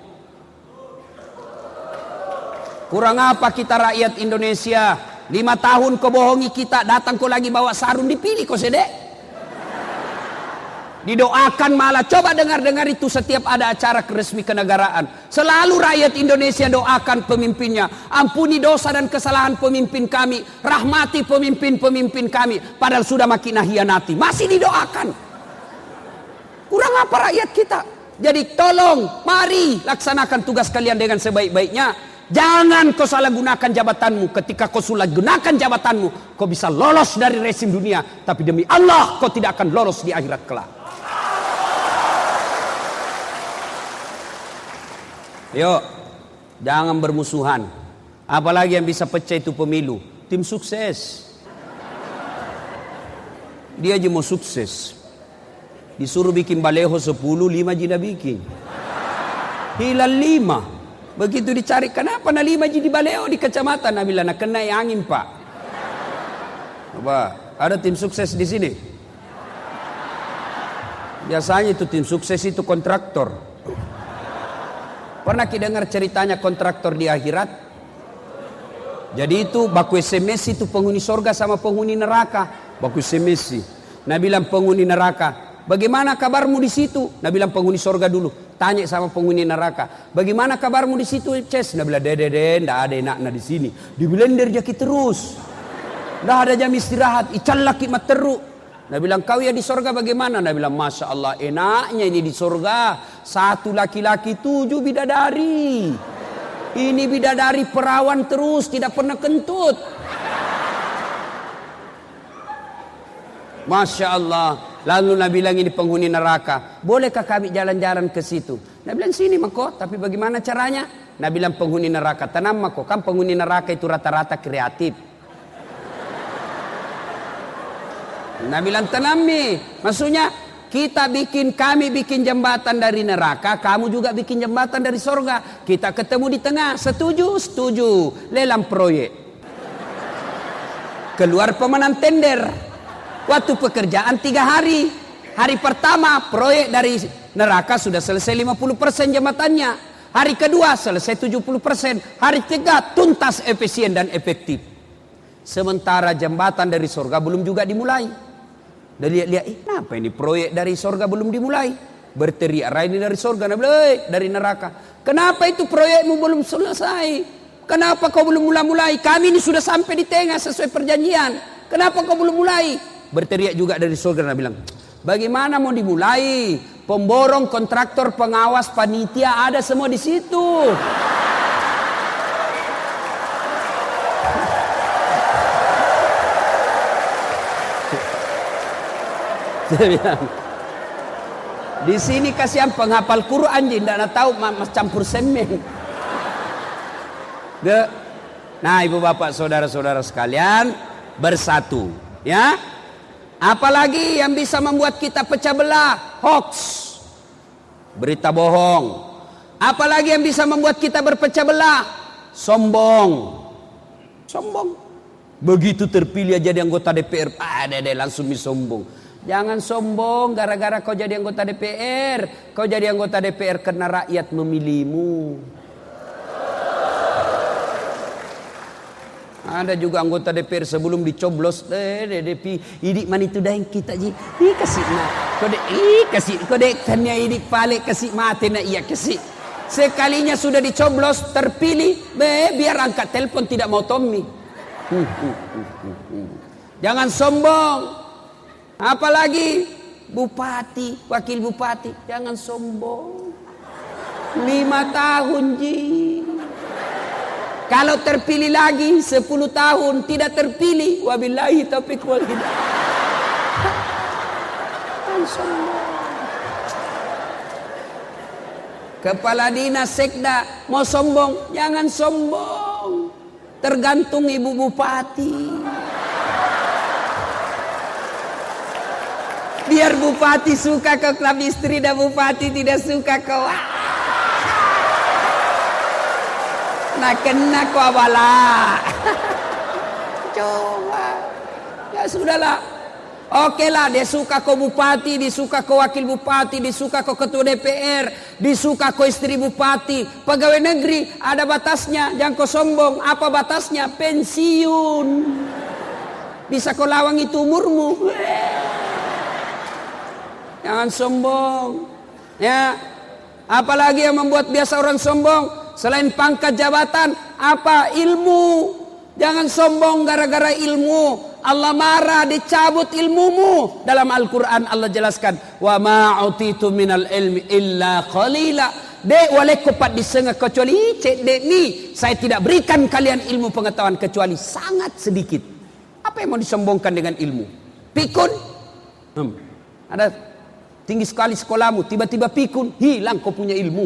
A: Kurang apa kita rakyat Indonesia? Lima tahun kau bohongi kita, datang kau lagi bawa sarung, dipilih kau sedek. Didoakan malah. Coba dengar-dengar itu setiap ada acara resmi kenegaraan. Selalu rakyat Indonesia doakan pemimpinnya. Ampuni dosa dan kesalahan pemimpin kami. Rahmati pemimpin-pemimpin kami. Padahal sudah makin hianati. Masih didoakan. Kurang apa rakyat kita? Jadi tolong, mari laksanakan tugas kalian dengan sebaik-baiknya. Jangan kau salah gunakan jabatanmu. Ketika kau salah gunakan jabatanmu, kau bisa lolos dari rezim dunia. Tapi demi Allah, kau tidak akan lolos di akhirat kelak. Yuk, jangan bermusuhan. Apalagi yang bisa pecah itu pemilu. Tim sukses. Dia aja mau sukses. Disuruh bikin baleho sepuluh, lima aja dah bikin. Hilang lima. Begitu dicari, kenapa na lima aja di baleho di kecamatan? Nah bilang, nah kena angin pak. Apa? Ada tim sukses di sini? Biasanya itu tim sukses itu kontraktor. Pernah kita dengar ceritanya kontraktor di akhirat? Jadi itu baku S M S itu penghuni sorga sama penghuni neraka. Baku S M S. Nah bilang penghuni neraka, bagaimana kabarmu di situ? Nah bilang penghuni sorga dulu. Tanya sama penghuni neraka, bagaimana kabarmu di situ? Ces, nah bilang dede dede, ndak ada enaknya di sini. Di blender jaki terus. Ndak ada jam istirahat. Ical laki materu. Nah bilang kau ya di sorga bagaimana? Nah bilang masya Allah enaknya ini di sorga. Satu laki-laki tujuh bidadari. Ini bidadari perawan terus tidak pernah kentut. Masya Allah. Lalu Nabi bilang ini penghuni neraka. Bolehkah kami jalan-jalan ke situ? Nabi bilang sini mako. Tapi bagaimana caranya? Nabi bilang penghuni neraka. Tenang mako. Kan penghuni neraka itu rata-rata kreatif. Nah bilang tenang nih, maksudnya kita bikin, kami bikin jembatan dari neraka, kamu juga bikin jembatan dari sorga. Kita ketemu di tengah, setuju? Setuju. Lelang proyek. Keluar pemenang tender. Waktu pekerjaan tiga hari. Hari pertama proyek dari neraka sudah selesai lima puluh persen jembatannya. Hari kedua selesai tujuh puluh persen. Hari ketiga tuntas, efisien dan efektif. Sementara jembatan dari sorga belum juga dimulai. Dan lihat-lihat, eh, kenapa ini proyek dari sorga belum dimulai? Berteriak, ini dari sorga, dari neraka. Kenapa itu proyekmu belum selesai? Kenapa kau belum mulai-mulai? Kami ini sudah sampai di tengah sesuai perjanjian. Kenapa kau belum mulai? Berteriak juga dari sorga, dan bilang, bagaimana mau dimulai? Pemborong, kontraktor, pengawas, panitia ada semua di situ. Di sini kasihan penghafal Quran jadi tidak tahu mas campur semen. Nah ibu bapak saudara-saudara sekalian bersatu, ya. Apalagi yang bisa membuat kita pecah belah? Hoax, berita bohong. Apalagi yang bisa membuat kita berpecah belah? Sombong, sombong. Begitu terpilih jadi anggota D P R, ah deh langsung disombong. Jangan sombong gara-gara kau jadi anggota D P R. Kau jadi anggota D P R karena rakyat memilihmu. Ada juga anggota D P R sebelum dicoblos, eh D P idik man itu dah yang kita ji. Ih kasih na. Kode ih kasih kode tanya idik pale kasih mate na iya kasih. Sekalinya sudah dicoblos terpilih, be biar angkat telepon tidak mau Tommy. Hmm, hmm, hmm, hmm, hmm. Jangan sombong. Apalagi bupati, wakil bupati, jangan sombong. Lima tahun ji. Kalau terpilih lagi sepuluh tahun tidak terpilih, wabillahi taufiq wal hidayah. Jangan sombong. Kepala dinas sekda mau sombong, jangan sombong. Tergantung ibu bupati. Biar bupati suka ke klub istri dan bupati tidak suka ke wah. Nah kena kau abala. Coba. Ya sudahlah. Oke lah, dia suka ke bupati, disuka ke wakil bupati, disuka ke ketua D P R, disuka ke istri bupati. Pegawai negeri ada batasnya, jangan kau sombong. Apa batasnya? Pensiun. Bisa kau lawang itu umurmu. Jangan sombong. Ya. Apalagi yang membuat biasa orang sombong selain pangkat jabatan, apa? Ilmu. Jangan sombong gara-gara ilmu. Allah marah, dicabut ilmumu. Dalam Al-Quran Allah jelaskan, wa ma'utitu minal ilmi illa qalila. Dek wale kopat disengah kecuali cek dek ni, saya tidak berikan kalian ilmu pengetahuan kecuali sangat sedikit. Apa yang mau disombongkan dengan ilmu? Pikun? Hmm. Ada tinggi sekali sekolahmu, tiba-tiba pikun, hilang kau punya ilmu.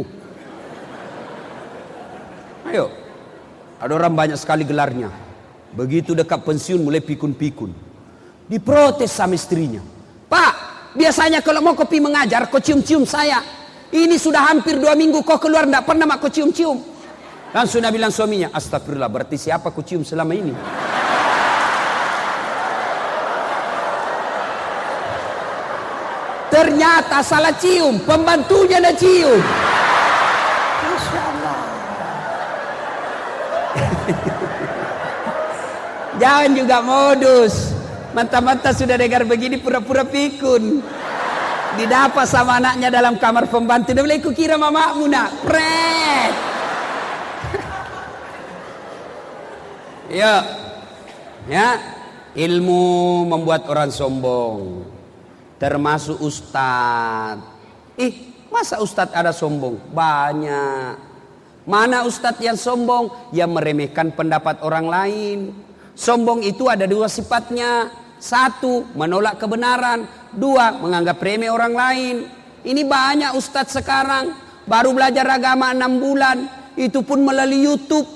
A: Ayo. Ada orang banyak sekali gelarnya. Begitu dekat pensiun mulai pikun-pikun. Diprotes sama istrinya. Pak, biasanya kalau mau kopi mengajar, kau cium-cium saya. Ini sudah hampir dua minggu kau keluar, tidak pernah mak kau cium-cium. Langsung dia bilang suaminya, astagfirullah, berarti siapa kau cium selama ini? Ternyata salah cium, pembantunya dah cium. Masya Allah. Jangan juga modus. Mata-mata sudah dengar begini pura-pura pikun. Didapat sama anaknya dalam kamar pembantu. Dia bilang, aku kira mamamu nak. Pret. Ya. Ya. Ilmu membuat orang sombong. Termasuk ustadz. Ih, masa ustadz ada sombong? Banyak. Mana ustadz yang sombong? Yang meremehkan pendapat orang lain. Sombong itu ada dua sifatnya. Satu, menolak kebenaran. Dua, menganggap remeh orang lain. Ini banyak ustadz sekarang. Baru belajar agama enam bulan. Itu pun melalui YouTube.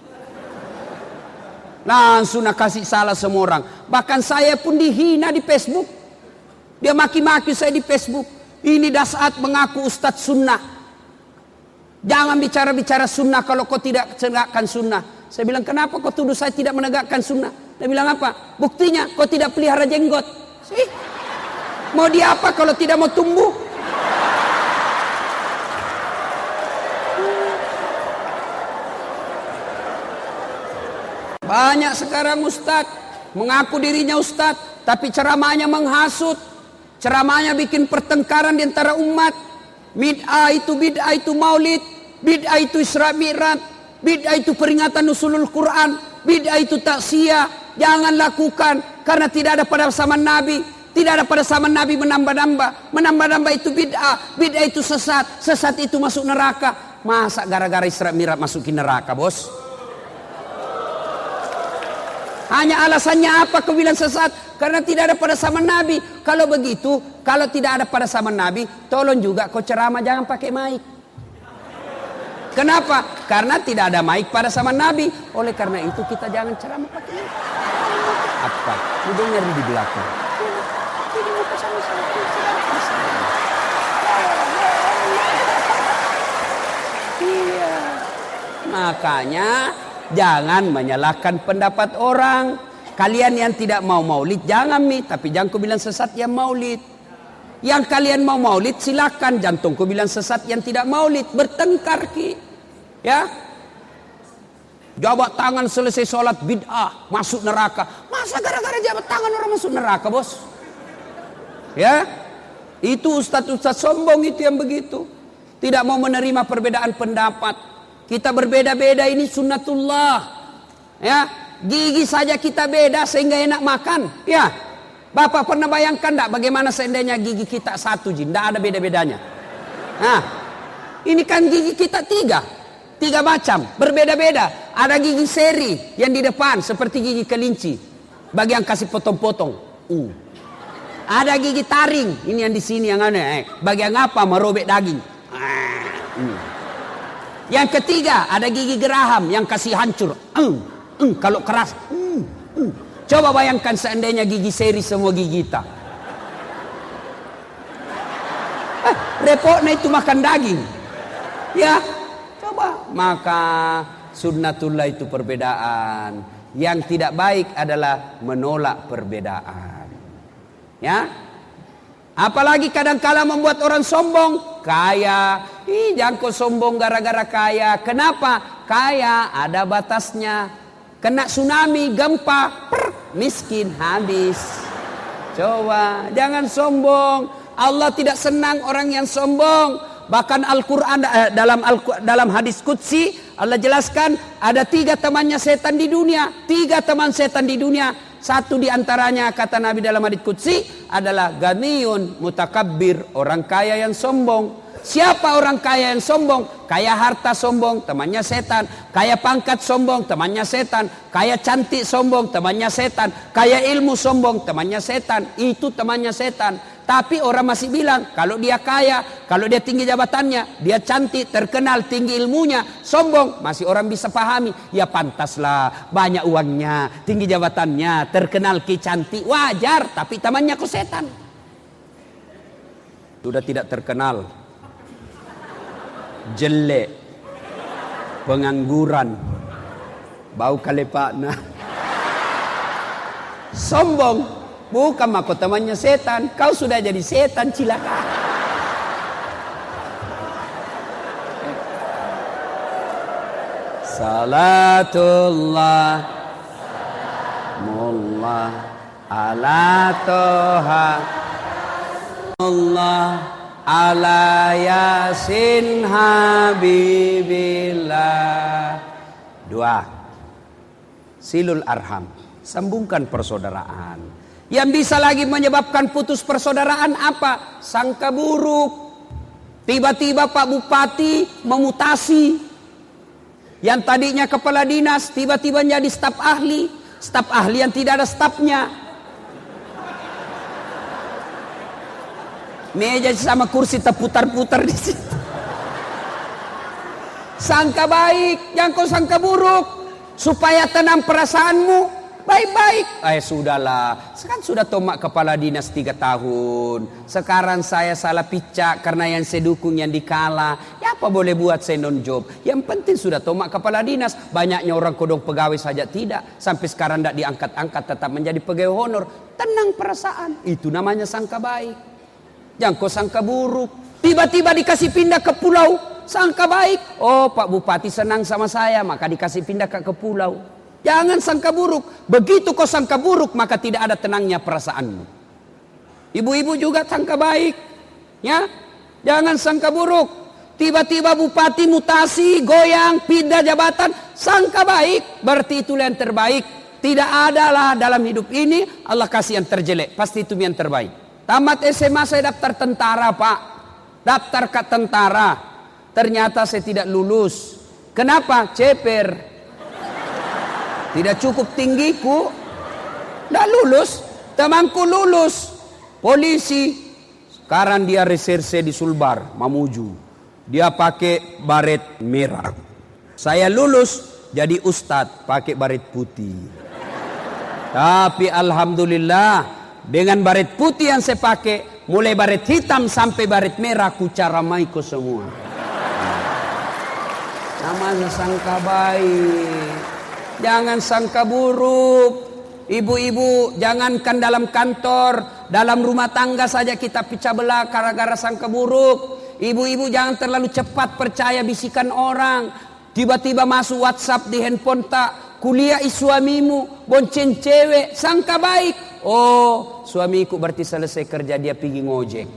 A: Langsung nak kasih salah semua orang. Bahkan saya pun dihina di Facebook. Dia maki-maki saya di Facebook. Ini dah saat mengaku ustadz sunnah. Jangan bicara-bicara sunnah kalau kau tidak tegakkan sunnah. Saya bilang, kenapa kau tuduh saya tidak menegakkan sunnah? Dia bilang apa? Buktinya kau tidak pelihara jenggot. Sih. Mau dia apa kalau tidak mau tumbuh? Banyak sekarang ustadz mengaku dirinya ustadz, tapi ceramahnya menghasut. Ceramahnya bikin pertengkaran di antara umat. Bid'ah itu bid'ah itu maulid, bid'ah itu Isra Mi'raj. Bid'ah itu peringatan nuzulul Quran. Bid'ah itu taksiyah. Jangan lakukan. Karena tidak ada pada zaman Nabi. Tidak ada pada zaman Nabi menambah-nambah. Menambah-nambah itu bid'ah. Bid'ah itu sesat. Sesat itu masuk neraka. Masa gara-gara Isra Mi'raj masukin neraka, bos? Hanya alasannya apa kau bilang sesat? Karena tidak ada pada zaman Nabi. Kalau begitu, kalau tidak ada pada zaman Nabi, tolong juga kau ceramah jangan pakai mic. Kenapa? Karena tidak ada mic pada zaman Nabi. Oleh karena itu kita jangan ceramah pakai mic. Apa? Lu dengar di belakang. Iya. Makanya jangan menyalahkan pendapat orang. Kalian yang tidak mau maulid jangan mi, tapi jangan kau bilang sesat yang maulid. Yang kalian mau maulid silakan, jantung kau bilang sesat yang tidak maulid. Bertengkar ki. Ya, jabat tangan selesai sholat bid'ah masuk neraka. Masa gara-gara jabat tangan orang masuk neraka, bos? Ya, itu ustadz-ustadz sombong itu yang begitu. Tidak mau menerima perbedaan pendapat. Kita berbeda-beda, ini sunnatullah. Ya, Gigi saja kita beda sehingga enak makan. Ya, Bapak pernah bayangkan enggak bagaimana seandainya gigi kita satu, Jin? Enggak ada beda-bedanya. Nah, ini kan gigi kita tiga. Tiga macam, berbeda-beda. Ada gigi seri yang di depan seperti gigi kelinci. Bagi yang kasih potong-potong. Uh. Ada gigi taring, ini yang di sini yang aneh. Eh. Bagi yang apa? Merobek daging. Ah. Uh. Yang ketiga, ada gigi geraham yang kasih hancur. Uh. Uh. Kalau keras. Uh. Uh. Coba bayangkan seandainya gigi seri semua gigi kita. Eh, repotnya itu makan daging. Ya, coba. Maka sunnatullah itu perbedaan. Yang tidak baik adalah menolak perbedaan. Ya. Apalagi kadang-kala membuat orang sombong. Kaya. Ih, jangan kau sombong gara-gara kaya. Kenapa? Kaya ada batasnya. Kena tsunami, gempa, per, miskin habis. Coba, jangan sombong. Allah tidak senang orang yang sombong. Bahkan Al-Quran eh, dalam Al dalam hadis Qudsi Allah jelaskan ada tiga temannya setan di dunia. Tiga teman setan di dunia. Satu diantaranya kata Nabi dalam hadis Qudsi adalah ganiyun mutakabbir, orang kaya yang sombong. Siapa orang kaya yang sombong? Kaya harta sombong, temannya setan. Kaya pangkat sombong, temannya setan. Kaya cantik sombong, temannya setan. Kaya ilmu sombong, temannya setan. Itu temannya setan. Tapi orang masih bilang, kalau dia kaya, kalau dia tinggi jabatannya, dia cantik, terkenal, tinggi ilmunya, sombong, masih orang bisa pahami. Ya pantaslah, banyak uangnya, tinggi jabatannya, terkenal, ki cantik, wajar. Tapi temannya kok setan. Sudah tidak terkenal, jelek, pengangguran, bau kalepakna, sombong. Bukan mako temannya setan. Kau sudah jadi setan, cilaka. Salatullah Mullah ala toha Allah ala yasin habibillah. Dua, silul arham, sambungkan persaudaraan. Yang bisa lagi menyebabkan putus persaudaraan apa? Sangka buruk. Tiba-tiba Pak Bupati memutasi. Yang tadinya kepala dinas tiba-tiba jadi staf ahli. Staf ahli yang tidak ada stafnya. Meja sama kursi terputar-putar di situ. Sangka baik, jangan kau sangka buruk. Supaya tenang perasaanmu. Baik-baik. Eh sudahlah. Sekarang sudah tomak kepala dinas tiga tahun. Sekarang saya salah picak karena yang saya dukung yang dikalah. Ya apa boleh buat saya non job. Yang penting sudah tomak kepala dinas. Banyaknya orang kodong pegawai saja tidak. Sampai sekarang tidak diangkat-angkat tetap menjadi pegawai honor. Tenang perasaan. Itu namanya sangka baik. Jangan kau sangka buruk. Tiba-tiba dikasih pindah ke pulau. Sangka baik. Oh Pak Bupati senang sama saya. Maka dikasih pindah ke, ke pulau. Jangan sangka buruk. Begitu kau sangka buruk, maka tidak ada tenangnya perasaanmu. Ibu-ibu juga sangka baik. Ya, jangan sangka buruk. Tiba-tiba bupati mutasi, goyang, pindah jabatan, sangka baik. Berarti itulah yang terbaik. Tidak adalah dalam hidup ini Allah kasih yang terjelek. Pasti itu yang terbaik. Tamat S M A saya daftar tentara, Pak. Daftar ke tentara. Ternyata saya tidak lulus. Kenapa? Ceper. Tidak cukup tinggiku. Tidak lulus. Temanku lulus. Polisi. Sekarang dia reserse di Sulbar, Mamuju. Dia pakai baret merah. Saya lulus jadi ustadz pakai baret putih. Tapi alhamdulillah dengan baret putih yang saya pakai, mulai baret hitam sampai baret merah ku caramaiku semua. Namanya sangka baik. Jangan sangka buruk. Ibu-ibu, jangankan dalam kantor, dalam rumah tangga saja kita pecah belah gara-gara sangka buruk. Ibu-ibu jangan terlalu cepat percaya bisikan orang. Tiba-tiba masuk WhatsApp di handphone tak, kuliah suamimu, bonceng cewek, sangka baik. Oh, suamiku berarti selesai kerja dia pergi ngojek.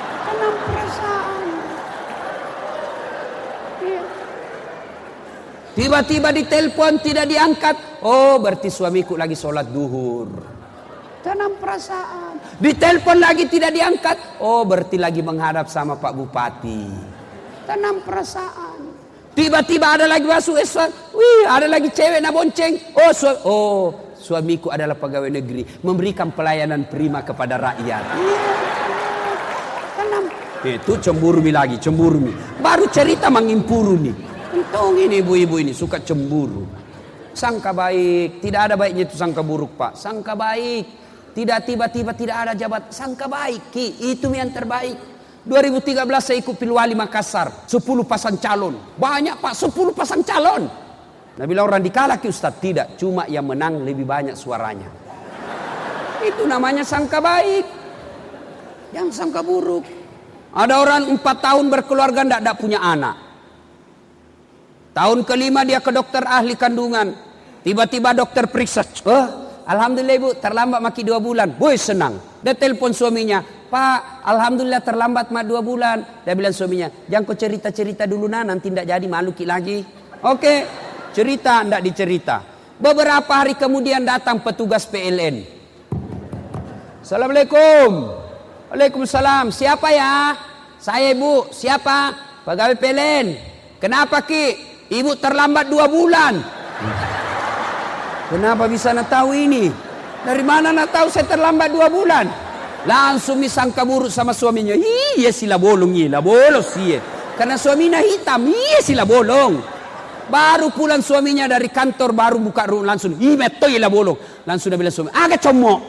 A: Tenang perasaan. Tiba-tiba ditelepon tidak diangkat. Oh, berarti suamiku lagi sholat duhur. Tanam perasaan. Ditelepon lagi tidak diangkat. Oh, berarti lagi menghadap sama Pak Bupati. Tanam perasaan. Tiba-tiba ada lagi masuk Islam. Wih, ada lagi cewek nak bonceng. Oh, su oh, suamiku adalah pegawai negeri, memberikan pelayanan prima kepada rakyat. Tanam. Itu cemburu lagi, cemburu. Baru cerita mengimpuru nih. Untung ini ibu-ibu ini suka cemburu. Sangka baik, tidak ada baiknya itu sangka buruk, Pak. Sangka baik, tidak tiba-tiba tidak ada jabat. Sangka baik, Ki, itu yang terbaik. dua ribu tiga belas saya ikut Pilwali Makassar, sepuluh pasang calon. Banyak, Pak, sepuluh pasang calon. Nah, bilang orang dikalah Ki Ustaz, tidak, cuma yang menang lebih banyak suaranya. Itu namanya sangka baik. Yang sangka buruk. Ada orang empat tahun berkeluarga tidak ada punya anak. Tahun kelima dia ke dokter ahli kandungan. Tiba-tiba dokter periksa. Oh, alhamdulillah ibu terlambat maki dua bulan. Boy senang. Dia telepon suaminya. Pak, alhamdulillah terlambat mak dua bulan. Dia bilang suaminya, jangan kau cerita-cerita dulu nah, nanti tidak jadi malu Ki lagi. Oke, cerita tidak dicerita. Beberapa hari kemudian datang petugas P L N. Assalamualaikum. Waalaikumsalam. Siapa ya? Saya ibu. Siapa? Pegawai P L N. Kenapa Ki? Ibu terlambat dua bulan. Kenapa bisa nak tahu ini? Dari mana nak tahu saya terlambat dua bulan? Langsung disangka buruk sama suaminya. Iya sila bolong iya, bolong sih. Karena suaminya hitam, iya sila bolong. Baru pulang suaminya dari kantor baru buka rumah langsung. Iya betul iya bolong. Langsung dia bilang suami, agak comok.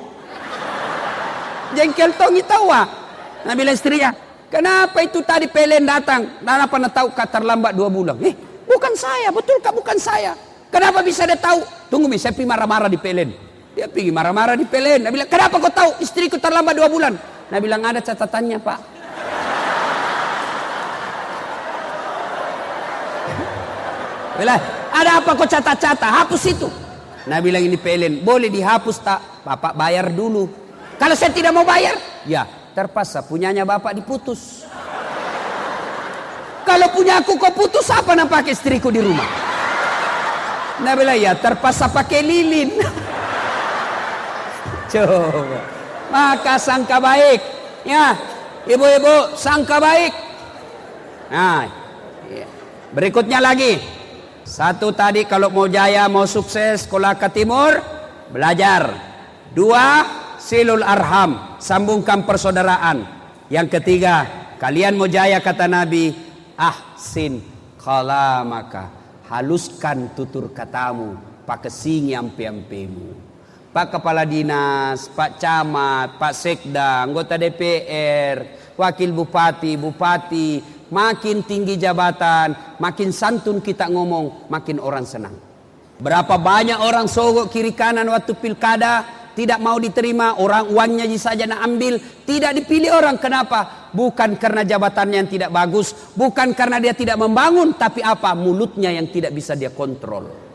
A: Jengkel tongi tahu ah. Nah bilang istrinya, kenapa itu tadi P L N datang? Dan apa nak tahu kata terlambat dua bulan? Eh, bukan saya, betul kak bukan saya. Kenapa bisa dia tahu? Tunggu mi, saya pergi marah-marah di P L N. Dia pergi marah-marah di P L N. Dia bilang, kenapa kau tahu istriku terlambat dua bulan? Dia bilang, ada catatannya Pak. Bilang, ada apa kau catat-catat? Hapus itu. Nah bilang ini P L N, boleh dihapus tak? Bapak bayar dulu. Kalau saya tidak mau bayar, ya terpaksa punyanya bapak diputus. Kalau punya aku kau putus, apa nak pakai istriku di rumah? Nah bilang ya terpaksa pakai lilin. Coba. Maka sangka baik, ya ibu-ibu sangka baik. Nah, berikutnya lagi. Satu tadi kalau mau jaya mau sukses sekolah ke timur belajar. Dua silul arham, sambungkan persaudaraan. Yang ketiga, kalian mau jaya kata Nabi, ahsin kalamaka, haluskan tutur katamu, pakai sing ampe-ampemu. Pak Kepala Dinas, Pak Camat, Pak Sekda, anggota D P R, Wakil Bupati, Bupati, makin tinggi jabatan, makin santun kita ngomong, makin orang senang. Berapa banyak orang sogok kiri kanan waktu pilkada, tidak mau diterima, orang uangnya saja nak ambil, tidak dipilih orang. Kenapa? Bukan karena jabatannya yang tidak bagus, bukan karena dia tidak membangun, tapi apa? Mulutnya yang tidak bisa dia kontrol.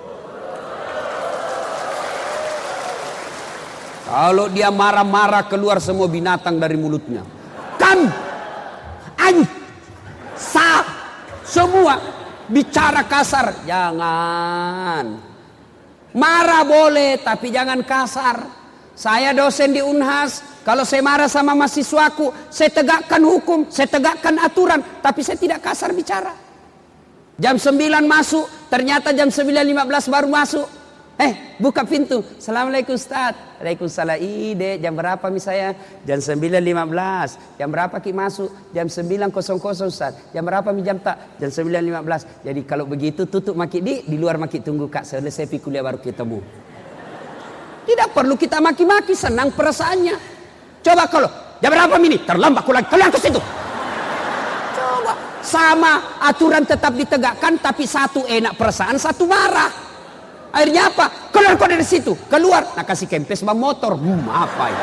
A: Kalau dia marah-marah keluar semua binatang dari mulutnya. Kan, an, sa, semua bicara kasar. Jangan. Marah boleh, tapi jangan kasar. Saya dosen di Unhas. Kalau saya marah sama mahasiswaku, saya tegakkan hukum, saya tegakkan aturan. Tapi saya tidak kasar bicara. Jam sembilan masuk, ternyata jam sembilan lima belas baru masuk. Eh, buka pintu. Assalamualaikum Ustaz. Waalaikumsalam. Ide, jam berapa misalnya? Jam sembilan lima belas. Jam berapa Ki masuk? Jam sembilan Ustaz. Jam berapa mi jam tak? Jam sembilan lima belas. Jadi kalau begitu tutup maki di, di luar maki tunggu Kak. Selesai pi kuliah baru ketemu. Tidak perlu kita maki-maki, senang perasaannya. Coba kalau jam berapa mini? Terlambat aku lagi. Kalian ke situ. Coba. Sama aturan tetap ditegakkan, tapi satu enak perasaan, satu marah. Akhirnya apa? Keluar kau dari situ. Keluar. Nah kasih kempes bang motor. Hmm, apa ya?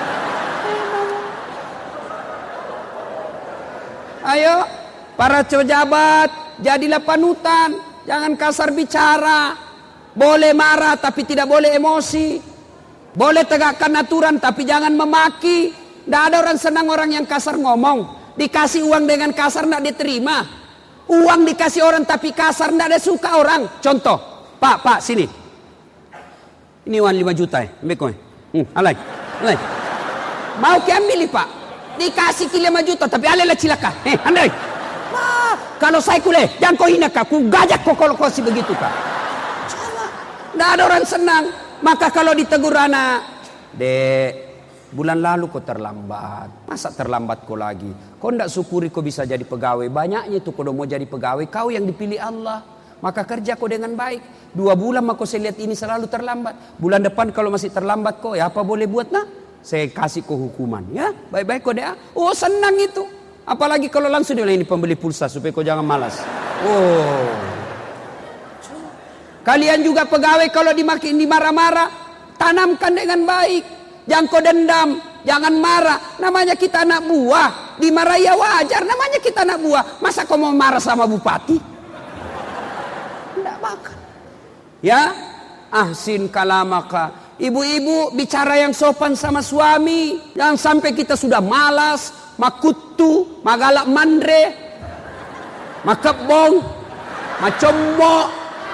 A: Ayo. Para pejabat. Jadilah panutan. Jangan kasar bicara. Boleh marah tapi tidak boleh emosi. Boleh tegakkan aturan tapi jangan memaki. Tidak ada orang senang orang yang kasar ngomong. Dikasih uang dengan kasar tidak diterima. Uang dikasih orang tapi kasar, tidak ada suka orang. Contoh, Pak, Pak, sini. Ini uang lima juta ya, ambil kau. Hmm, alai, alai. Mau ke ambil Pak. Dikasih ke lima juta tapi alai lah cilaka. Eh, andai. Wah, kalau saya kule, jangan kau hina kak, ku gajak kau kalau kau si begitu kak. Tidak ada orang senang. Maka kalau ditegur anak, dek, bulan lalu kau terlambat. Masa terlambat kau lagi? Kau tidak syukuri kau bisa jadi pegawai. Banyaknya itu kau mau jadi pegawai. Kau yang dipilih Allah. Maka kerja kau dengan baik. Dua bulan maka saya lihat ini selalu terlambat. Bulan depan kalau masih terlambat kau, ya apa boleh buat nah? Saya kasih kau hukuman. Ya, baik-baik kau deh. Oh senang itu. Apalagi kalau langsung dia ini pembeli pulsa supaya kau jangan malas. Oh. Kalian juga pegawai kalau dimakin dimarah-marah, tanamkan dengan baik. Jangan kau dendam, jangan marah. Namanya kita anak buah. Dimarahi ya wajar, namanya kita anak buah. Masa kau mau marah sama bupati? Tidak bakal. Ya, ahsin kalamaka. Ibu-ibu bicara yang sopan sama suami. Jangan sampai kita sudah malas, makutu, magalak mandre, makebong, macombok.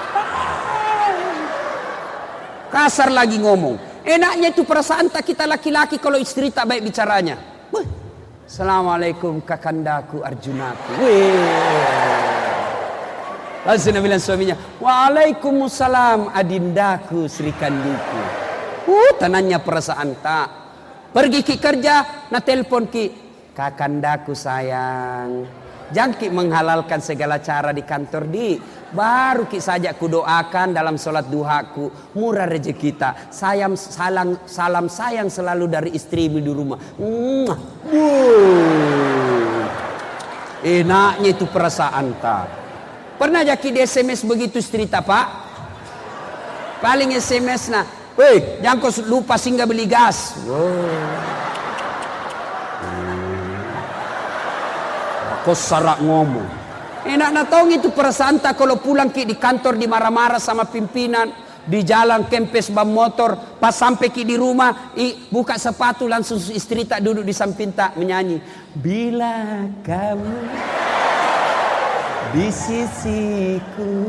A: Kasar lagi ngomong. Enaknya itu perasaan tak kita laki-laki kalau istri tak baik bicaranya. Wih. Assalamualaikum kakandaku Arjunaku. Wih. Langsung bilang suaminya, waalaikumsalam adindaku Sri Kandiku. Uh, tanahnya perasaan tak. Pergi ki kerja, na telepon ki, kakandaku sayang. Jangan ki menghalalkan segala cara di kantor di. Baru ki saja ku doakan dalam sholat duhaku. Murah rezeki kita. Sayang, salam, salam sayang selalu dari istrimu di rumah. Mwah. Uh. Enaknya itu perasaan tak. Pernah jadi di S M S begitu cerita Pak? Paling S M S nah, weh jangan kau lupa singgah beli gas. Wow. Hmm. Kau sarak ngomong. Enak nak tahu itu perasaan tak kalau pulang ki di kantor dimarah-marah sama pimpinan, di jalan kempes bam motor, pas sampai ki di rumah, i, buka sepatu langsung istri tak duduk di samping tak menyanyi. Bila kamu di sisiku,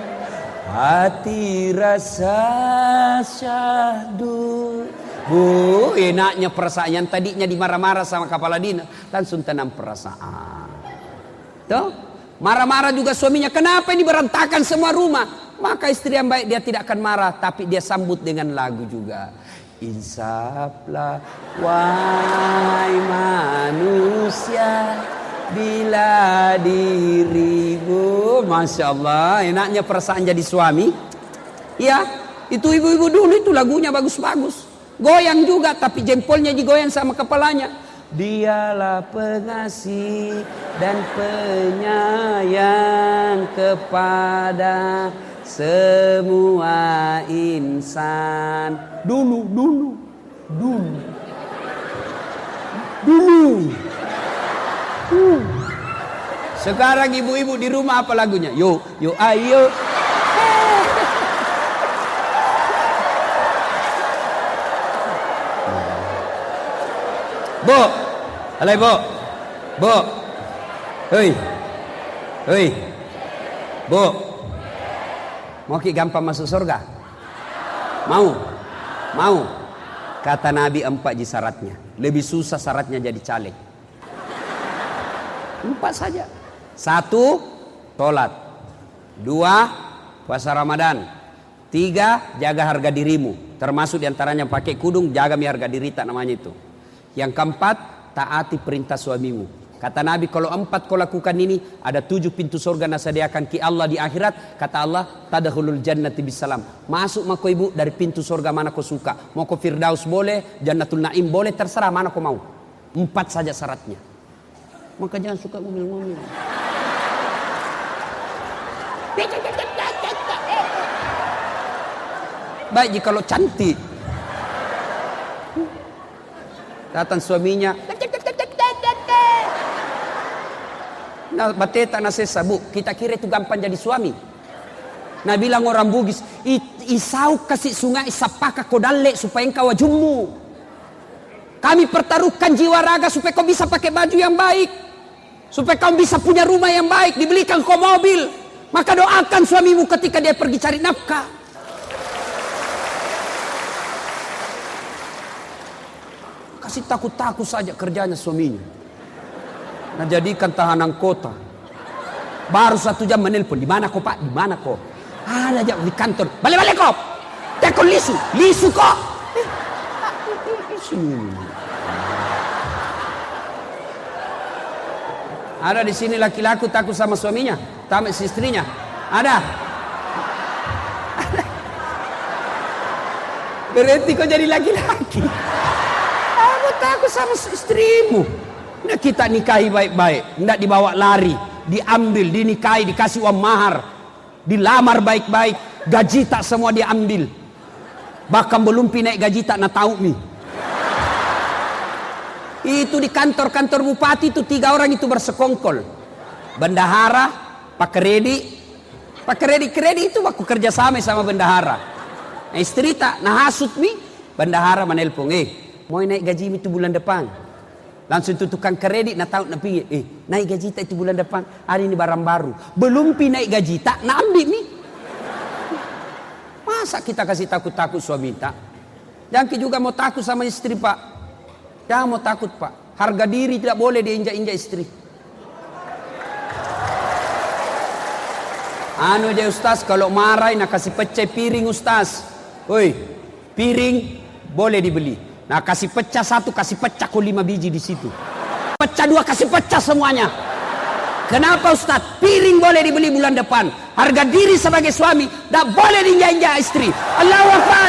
A: hati rasa syahdu. Bu, enaknya perasaan yang tadinya dimarah-marah sama kepala dinas, langsung tenang perasaan. Tuh, marah-marah juga suaminya. Kenapa ini berantakan semua rumah? Maka istri yang baik dia tidak akan marah, tapi dia sambut dengan lagu juga. Insaflah wahai manusia, bila dirimu, masya Allah, enaknya perasaan jadi suami. Ya, itu ibu-ibu dulu itu lagunya bagus-bagus. Goyang juga, tapi jempolnya digoyang sama kepalanya. Dialah pengasih dan penyayang kepada semua insan. Dulu, dulu, dulu, dulu. Uh. Sekarang ibu-ibu di rumah apa lagunya? Yo, yo, ayo. Bo, alai bo, bo, hei, hei, bo, mau ki gampang masuk surga? Mau, mau. Kata Nabi empat ji syaratnya. Lebih susah syaratnya jadi caleg. Empat saja. Satu, sholat. Dua, puasa Ramadan. Tiga, jaga harga dirimu. Termasuk diantaranya pakai kudung, jaga mi harga diri tak namanya itu. Yang keempat, taati perintah suamimu. Kata Nabi, kalau empat kau lakukan ini, ada tujuh pintu surga nasadiakan ki Allah di akhirat. Kata Allah, tadkhulul jannati bisalam. Masuk mako ibu dari pintu surga mana kau suka. Mau ke Firdaus boleh, Jannatul Naim boleh, terserah mana kau mau. Empat saja syaratnya. Maka jangan suka ngomel-ngomel. Baik jika lo cantik. Datang suaminya. Nah, bateta na sesa, bu, kita kira itu gampang jadi suami. Nah bilang orang Bugis, isau kasih sungai sapaka kodalle supaya engkau wajummu. Kami pertaruhkan jiwa raga supaya kau bisa pakai baju yang baik. Supaya kau bisa punya rumah yang baik, dibelikan kau mobil. Maka doakan suamimu ketika dia pergi cari nafkah. Kasih takut-takut saja kerjanya suaminya. Nah, jadikan tahanan kota. Baru satu jam menelpon, di mana kau Pak? Di mana kau? Ada aja di kantor. Balik-balik kau. Tekon lisu, lisu kok. Ada di sini laki-laki takut sama suaminya, sama istrinya. Ada. Berarti kau jadi laki-laki. Aku takut sama istrimu. Nah, kita nikahi baik-baik, tidak dibawa lari, diambil, dinikahi, dikasih uang mahar, dilamar baik-baik, gaji tak semua diambil. Bahkan belum naik gaji tak nak tahu nih. Itu di kantor-kantor bupati itu tiga orang itu bersekongkol. Bendahara, Pak Kredi, Pak Kredi Kredi itu aku kerja sama sama bendahara. Nah, istri tak nah hasut mi, bendahara menelpon, eh mau naik gaji itu bulan depan. Langsung itu tukang kredit nak tahu nak pergi, eh naik gaji tak itu bulan depan. Hari ini barang baru, belum pi naik gaji tak nak ambil mi. Masa kita kasih takut-takut suami tak? Jangan juga mau takut sama istri Pak. Jangan mau takut Pak. Harga diri tidak boleh diinjak-injak istri. Anu aja Ustaz, kalau marah nak kasih pecah piring Ustaz. Woi, piring boleh dibeli. Nah kasih pecah satu, kasih pecah kau lima biji di situ. Pecah dua, kasih pecah semuanya. Kenapa Ustaz? Piring boleh dibeli bulan depan. Harga diri sebagai suami tak boleh diinjak-injak istri. Allahu Akbar.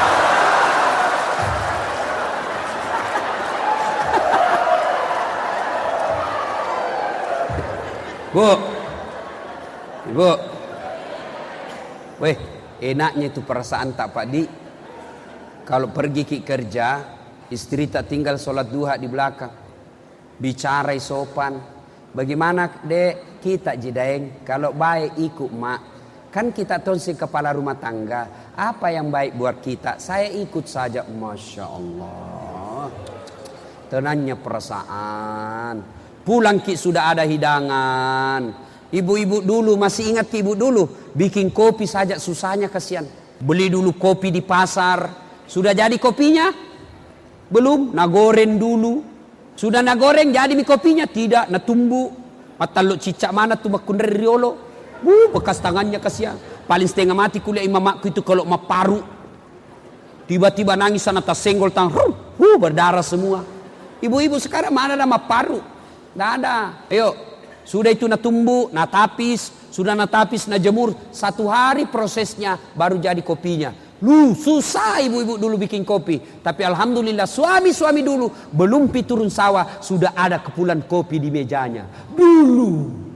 A: Bu, Ibu, weh, enaknya itu perasaan tak Pak Di. Kalau pergi ke kerja, istri tak tinggal sholat duha di belakang, bicara sopan. Bagaimana dek kita jidaeng? Kalau baik ikut mak, kan kita tonsi kepala rumah tangga. Apa yang baik buat kita, saya ikut saja. Masya Allah, tenangnya perasaan. Pulang ki sudah ada hidangan. Ibu-ibu dulu masih ingat ibu dulu bikin kopi saja susahnya kasihan. Beli dulu kopi di pasar. Sudah jadi kopinya? Belum. Nah goreng dulu. Sudah nak goreng jadi mi kopinya? Tidak. Nah tumbuh. Mataluk cicak mana tuh makunder riolo. Uh, bekas tangannya kasihan. Paling setengah mati kuliah imamakku itu kalau maparu. Tiba-tiba nangis sana tas senggol tang. Huh, huh, berdarah semua. Ibu-ibu sekarang mana ada maparu? Tidak ada. Ayo, sudah itu nak tumbuh, nak tapis, sudah nak tapis, nak jemur. Satu hari prosesnya baru jadi kopinya. Lu susah ibu-ibu dulu bikin kopi. Tapi alhamdulillah suami-suami dulu belum pi turun sawah sudah ada kepulan kopi di mejanya. Dulu.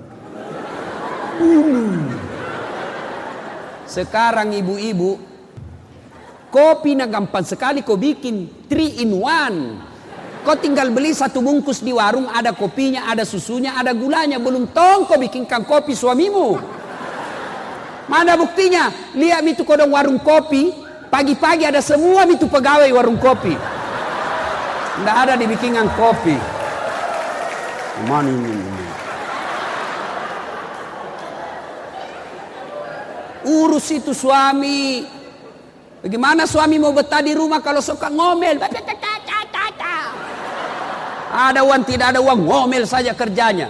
A: Dulu. Sekarang ibu-ibu kopi nak gampang sekali kau bikin three in one. Kau tinggal beli satu bungkus di warung, ada kopinya, ada susunya, ada gulanya. Belum tong kau bikinkan kopi suamimu. Mana buktinya? Lihat itu kodong warung kopi, pagi-pagi ada semua itu pegawai warung kopi. Tidak ada dibikinkan kopi. Mana ini? Urus itu suami. Bagaimana suami mau betah di rumah kalau suka ngomel? Ada uang tidak ada uang ngomel saja kerjanya.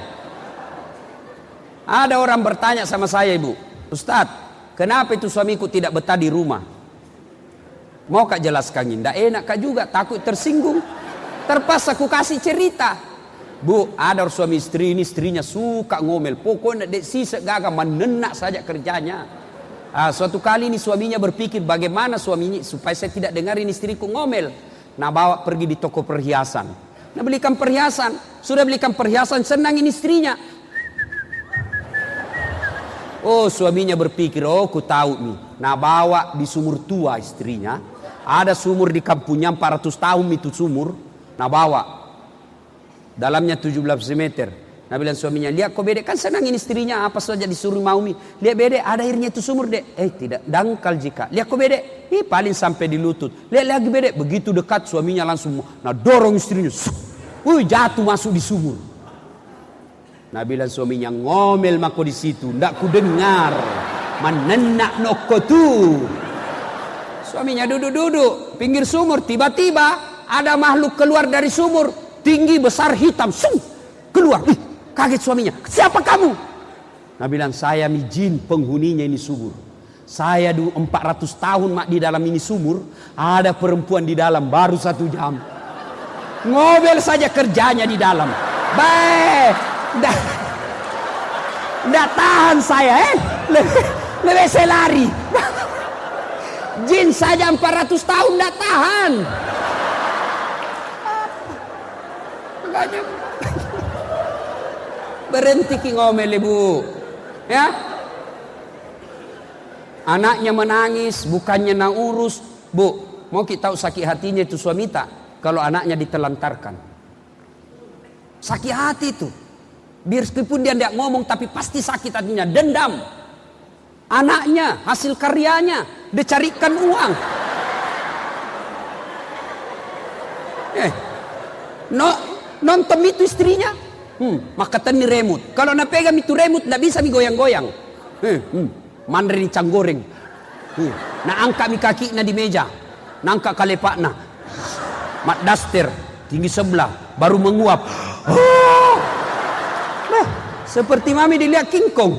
A: Ada orang bertanya sama saya, Ibu, Ustadz, kenapa itu suamiku tidak betah di rumah? Mau kak jelaskan? Tidak enak kak juga, takut tersinggung. Terpaksa aku kasih cerita. Bu, ada suami istri ini, istrinya suka ngomel. Pokoknya dek sisa gagal menenak saja kerjanya. Ah, suatu kali ini suaminya berpikir bagaimana suaminya supaya saya tidak dengarin istriku ngomel. Nah bawa pergi di toko perhiasan. Nah belikan perhiasan. Sudah belikan perhiasan, senang ini istrinya. Oh suaminya berpikir, oh ku tahu nih. Nah bawa di sumur tua istrinya. Ada sumur di kampungnya empat ratus tahun itu sumur. Nah bawa. Dalamnya tujuh belas meter. Nah bilang suaminya, lihat kok bedek, kan senang ini istrinya apa saja disuruh mau mi. Lihat bedek, ada airnya itu sumur dek. Eh tidak, dangkal jika. Lihat kok bedek, ih paling sampai di lutut. Lihat lagi bedek, begitu dekat suaminya langsung, nah dorong istrinya. Wih jatuh masuk di sumur. Nabi bilang suaminya, ngomel mako di situ, ndak ku dengar. Manenak noko tu. Suaminya duduk-duduk pinggir sumur, tiba-tiba ada makhluk keluar dari sumur, tinggi, besar, hitam, sung, keluar. Ih, kaget suaminya, siapa kamu? Nabi bilang, saya mi jin penghuninya ini sumur. Saya dulu empat ratus tahun mak di dalam ini sumur, ada perempuan di dalam baru satu jam. Ngobel saja kerjanya di dalam. Baik, ndak, ndak tahan saya, eh, lebih, lebih saya lari. Jin saja empat ratus tahun ndak tahan. Makanya berhenti ki ngomel ibu, ya. Anaknya menangis, bukannya nak urus. Bu, mau kita tahu sakit hatinya itu suami tak? Kalau anaknya ditelantarkan. Sakit hati itu. Biar meskipun dia tidak ngomong, tapi pasti sakit hatinya. Dendam. Anaknya, hasil karyanya, dicarikan uang. Eh, no, nonton itu istrinya. Hmm, maka tani remote. Kalau nak pegang itu remote, tidak bisa mi goyang-goyang. Eh, hmm. Mandri cang goreng. Hmm. Nak angkat mi kaki na di meja. Nangkat kalepak na. Mat daster tinggi sebelah baru menguap. Oh! Nah, seperti mami dilihat King Kong.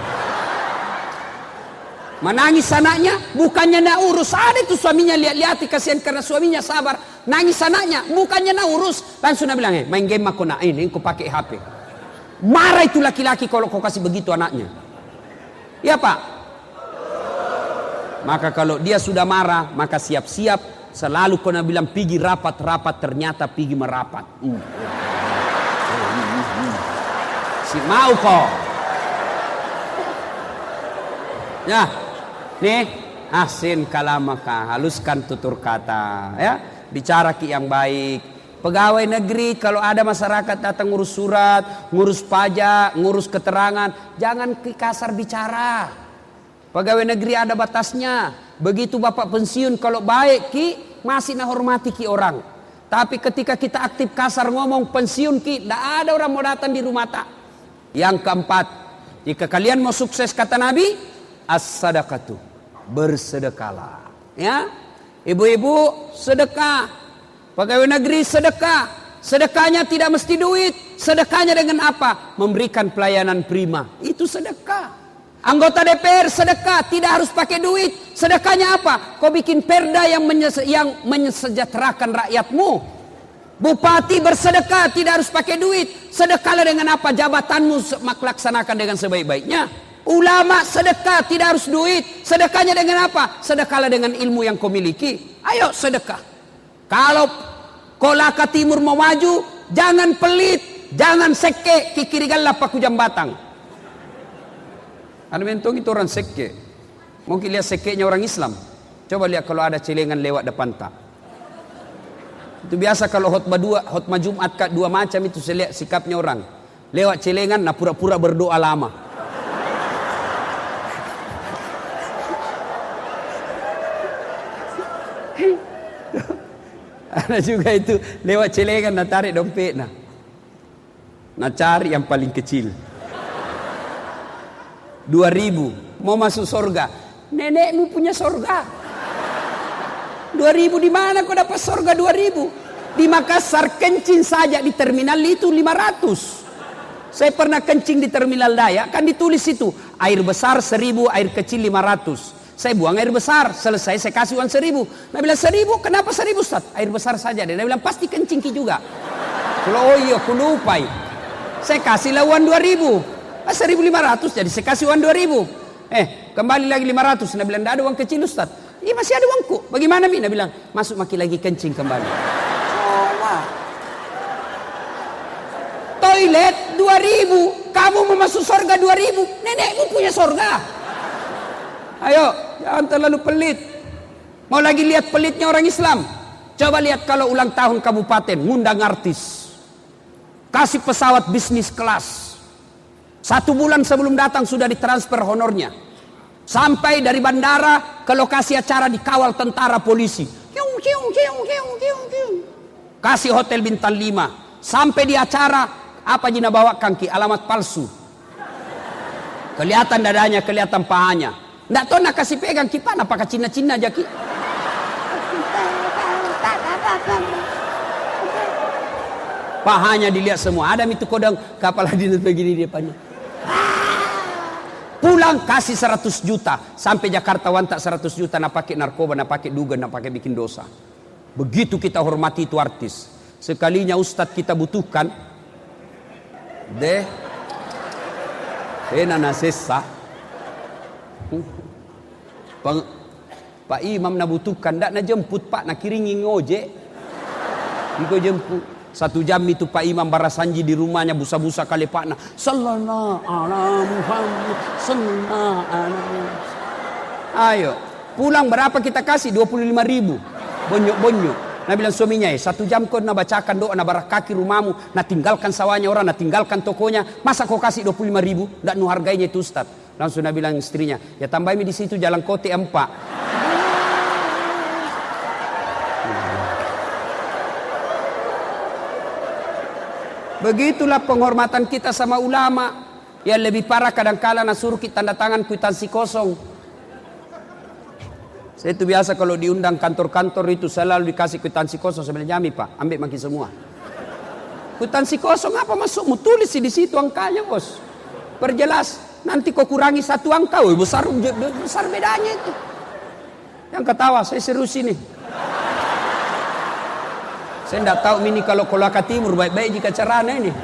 A: Menangis anaknya, bukannya nak urus. Ada itu suaminya lihat-lihat kasihan karena suaminya sabar. Nangis anaknya, bukannya nak urus. Langsung nak bilang, eh, main game aku nak ini, aku pakai H P. Marah itu laki-laki kalau kau kasih begitu anaknya. Ya Pak. Maka kalau dia sudah marah, maka siap-siap. Selalu kena bilang pergi rapat-rapat, ternyata pergi merapat. Hmm. Si mau kok. Ya, nih asin kalamaka, haluskan tutur kata, ya. Bicara ki yang baik. Pegawai negeri kalau ada masyarakat datang ngurus surat, ngurus pajak, ngurus keterangan, jangan ki kasar bicara. Pegawai negeri ada batasnya. Begitu bapak pensiun kalau baik ki masih nak hormati ki orang. Tapi ketika kita aktif kasar ngomong pensiun ki, tidak ada orang mau datang di rumah tak. Yang keempat, jika kalian mau sukses kata Nabi, as-sadaqatu, bersedekahlah. Ya, ibu-ibu sedekah, pegawai negeri sedekah. Sedekahnya tidak mesti duit. Sedekahnya dengan apa? Memberikan pelayanan prima. Itu sedekah. Anggota D P R sedekah, tidak harus pakai duit. Sedekahnya apa? Kau bikin perda yang, menyes- yang mensejahterakan rakyatmu. Bupati bersedekah, tidak harus pakai duit. Sedekahlah dengan apa? Jabatanmu laksanakan dengan sebaik-baiknya. Ulama sedekah, tidak harus duit. Sedekahnya dengan apa? Sedekahlah dengan ilmu yang kau miliki. Ayo sedekah. Kalau Kolaka Timur mau maju, jangan pelit, jangan seke, kikirigalah paku jambatang. Ada mentong itu orang seke. Mungkin lihat sekenya orang Islam. Coba lihat kalau ada celengan lewat depan tak. Itu biasa kalau khutbah dua, khutbah Jumat kat dua macam itu saya lihat sikapnya orang. Lewat celengan, nah pura-pura berdoa lama. Ada juga itu lewat celengan, nah tarik dompet nah. Nah cari yang paling kecil. Dua ribu mau masuk surga. Nenekmu punya surga. Dua ribu di mana kau dapat surga dua ribu? Di Makassar kencing saja di terminal itu lima ratus. Saya pernah kencing di terminal Dayak, kan ditulis itu air besar seribu, air kecil lima ratus. Saya buang air besar, selesai saya kasih uang seribu. Nah bilang seribu, kenapa seribu Ustaz? Air besar saja. Dia bilang pasti kencingki juga. Kalau oh iya, aku lupa. Saya kasihlah uang dua ribu. seribu lima ratus jadi saya kasih uang dua ribu. Eh kembali lagi lima ratus. Dia bilang tidak ada uang kecil Ustaz. Iya masih ada uangku. Bagaimana Mi? Dia bilang masuk maki lagi kencing kembali. Coba. Toilet dua ribu. Kamu mau masuk surga dua ribu. Nenekmu punya surga. Ayo jangan terlalu pelit. Mau lagi lihat pelitnya orang Islam? Coba lihat kalau ulang tahun kabupaten ngundang artis. Kasih pesawat bisnis kelas. Satu bulan sebelum datang sudah ditransfer honornya. Sampai dari bandara ke lokasi acara dikawal tentara polisi. Kasih hotel bintang lima. Sampai di acara Apa jina bawa kangki? Alamat palsu. Kelihatan dadanya, kelihatan pahanya. Nggak tahu nak kasih pegang kipan, apakah Cina-Cina aja ki? Pahanya dilihat semua. Ada itu kodang kapal dinas begini di depannya. Pulang kasih seratus juta. Sampai Jakarta wantak seratus juta. Nak pakai narkoba, nak pakai duga, nak pakai bikin dosa. Begitu kita hormati itu artis. Sekalinya ustadz kita butuhkan. Deh. Pena nasesa. Pang, Pak Imam nak butuhkan. Tak nak jemput Pak. Nak kiringi ngojek. Iko jemput. Satu jam itu Pak Imam barasanji di rumahnya busa-busa kali Pak. Nah, sallallahu ala Muhammad, sallallahu ala. Ayo, pulang berapa kita kasih? dua puluh lima ribu. Bonyok-bonyok. Nah bilang suaminya, eh, satu jam kau nak bacakan doa, nak barak kaki rumahmu, nak tinggalkan sawahnya orang, nak tinggalkan tokonya. Masa kau kasih dua puluh lima ribu? Tak nu hargainya itu Ustaz. Langsung nak bilang istrinya, ya tambahin di situ jalan kote empat. Begitulah penghormatan kita sama ulama. Yang lebih parah kadang-kala nak suruh kita tanda tangan kwitansi kosong. Saya itu biasa kalau diundang kantor-kantor itu selalu dikasih kwitansi kosong. Saya bilang, jami Pak, ambil makin semua. Kwitansi kosong apa masukmu? Tulis di situ angkanya bos. Perjelas. Nanti kau kurangi satu angka, oh, besar, besar bedanya itu. Yang ketawa, saya serius ini. Saya tidak tahu ini kalau Kolaka Timur baik-baik jika caranya ini.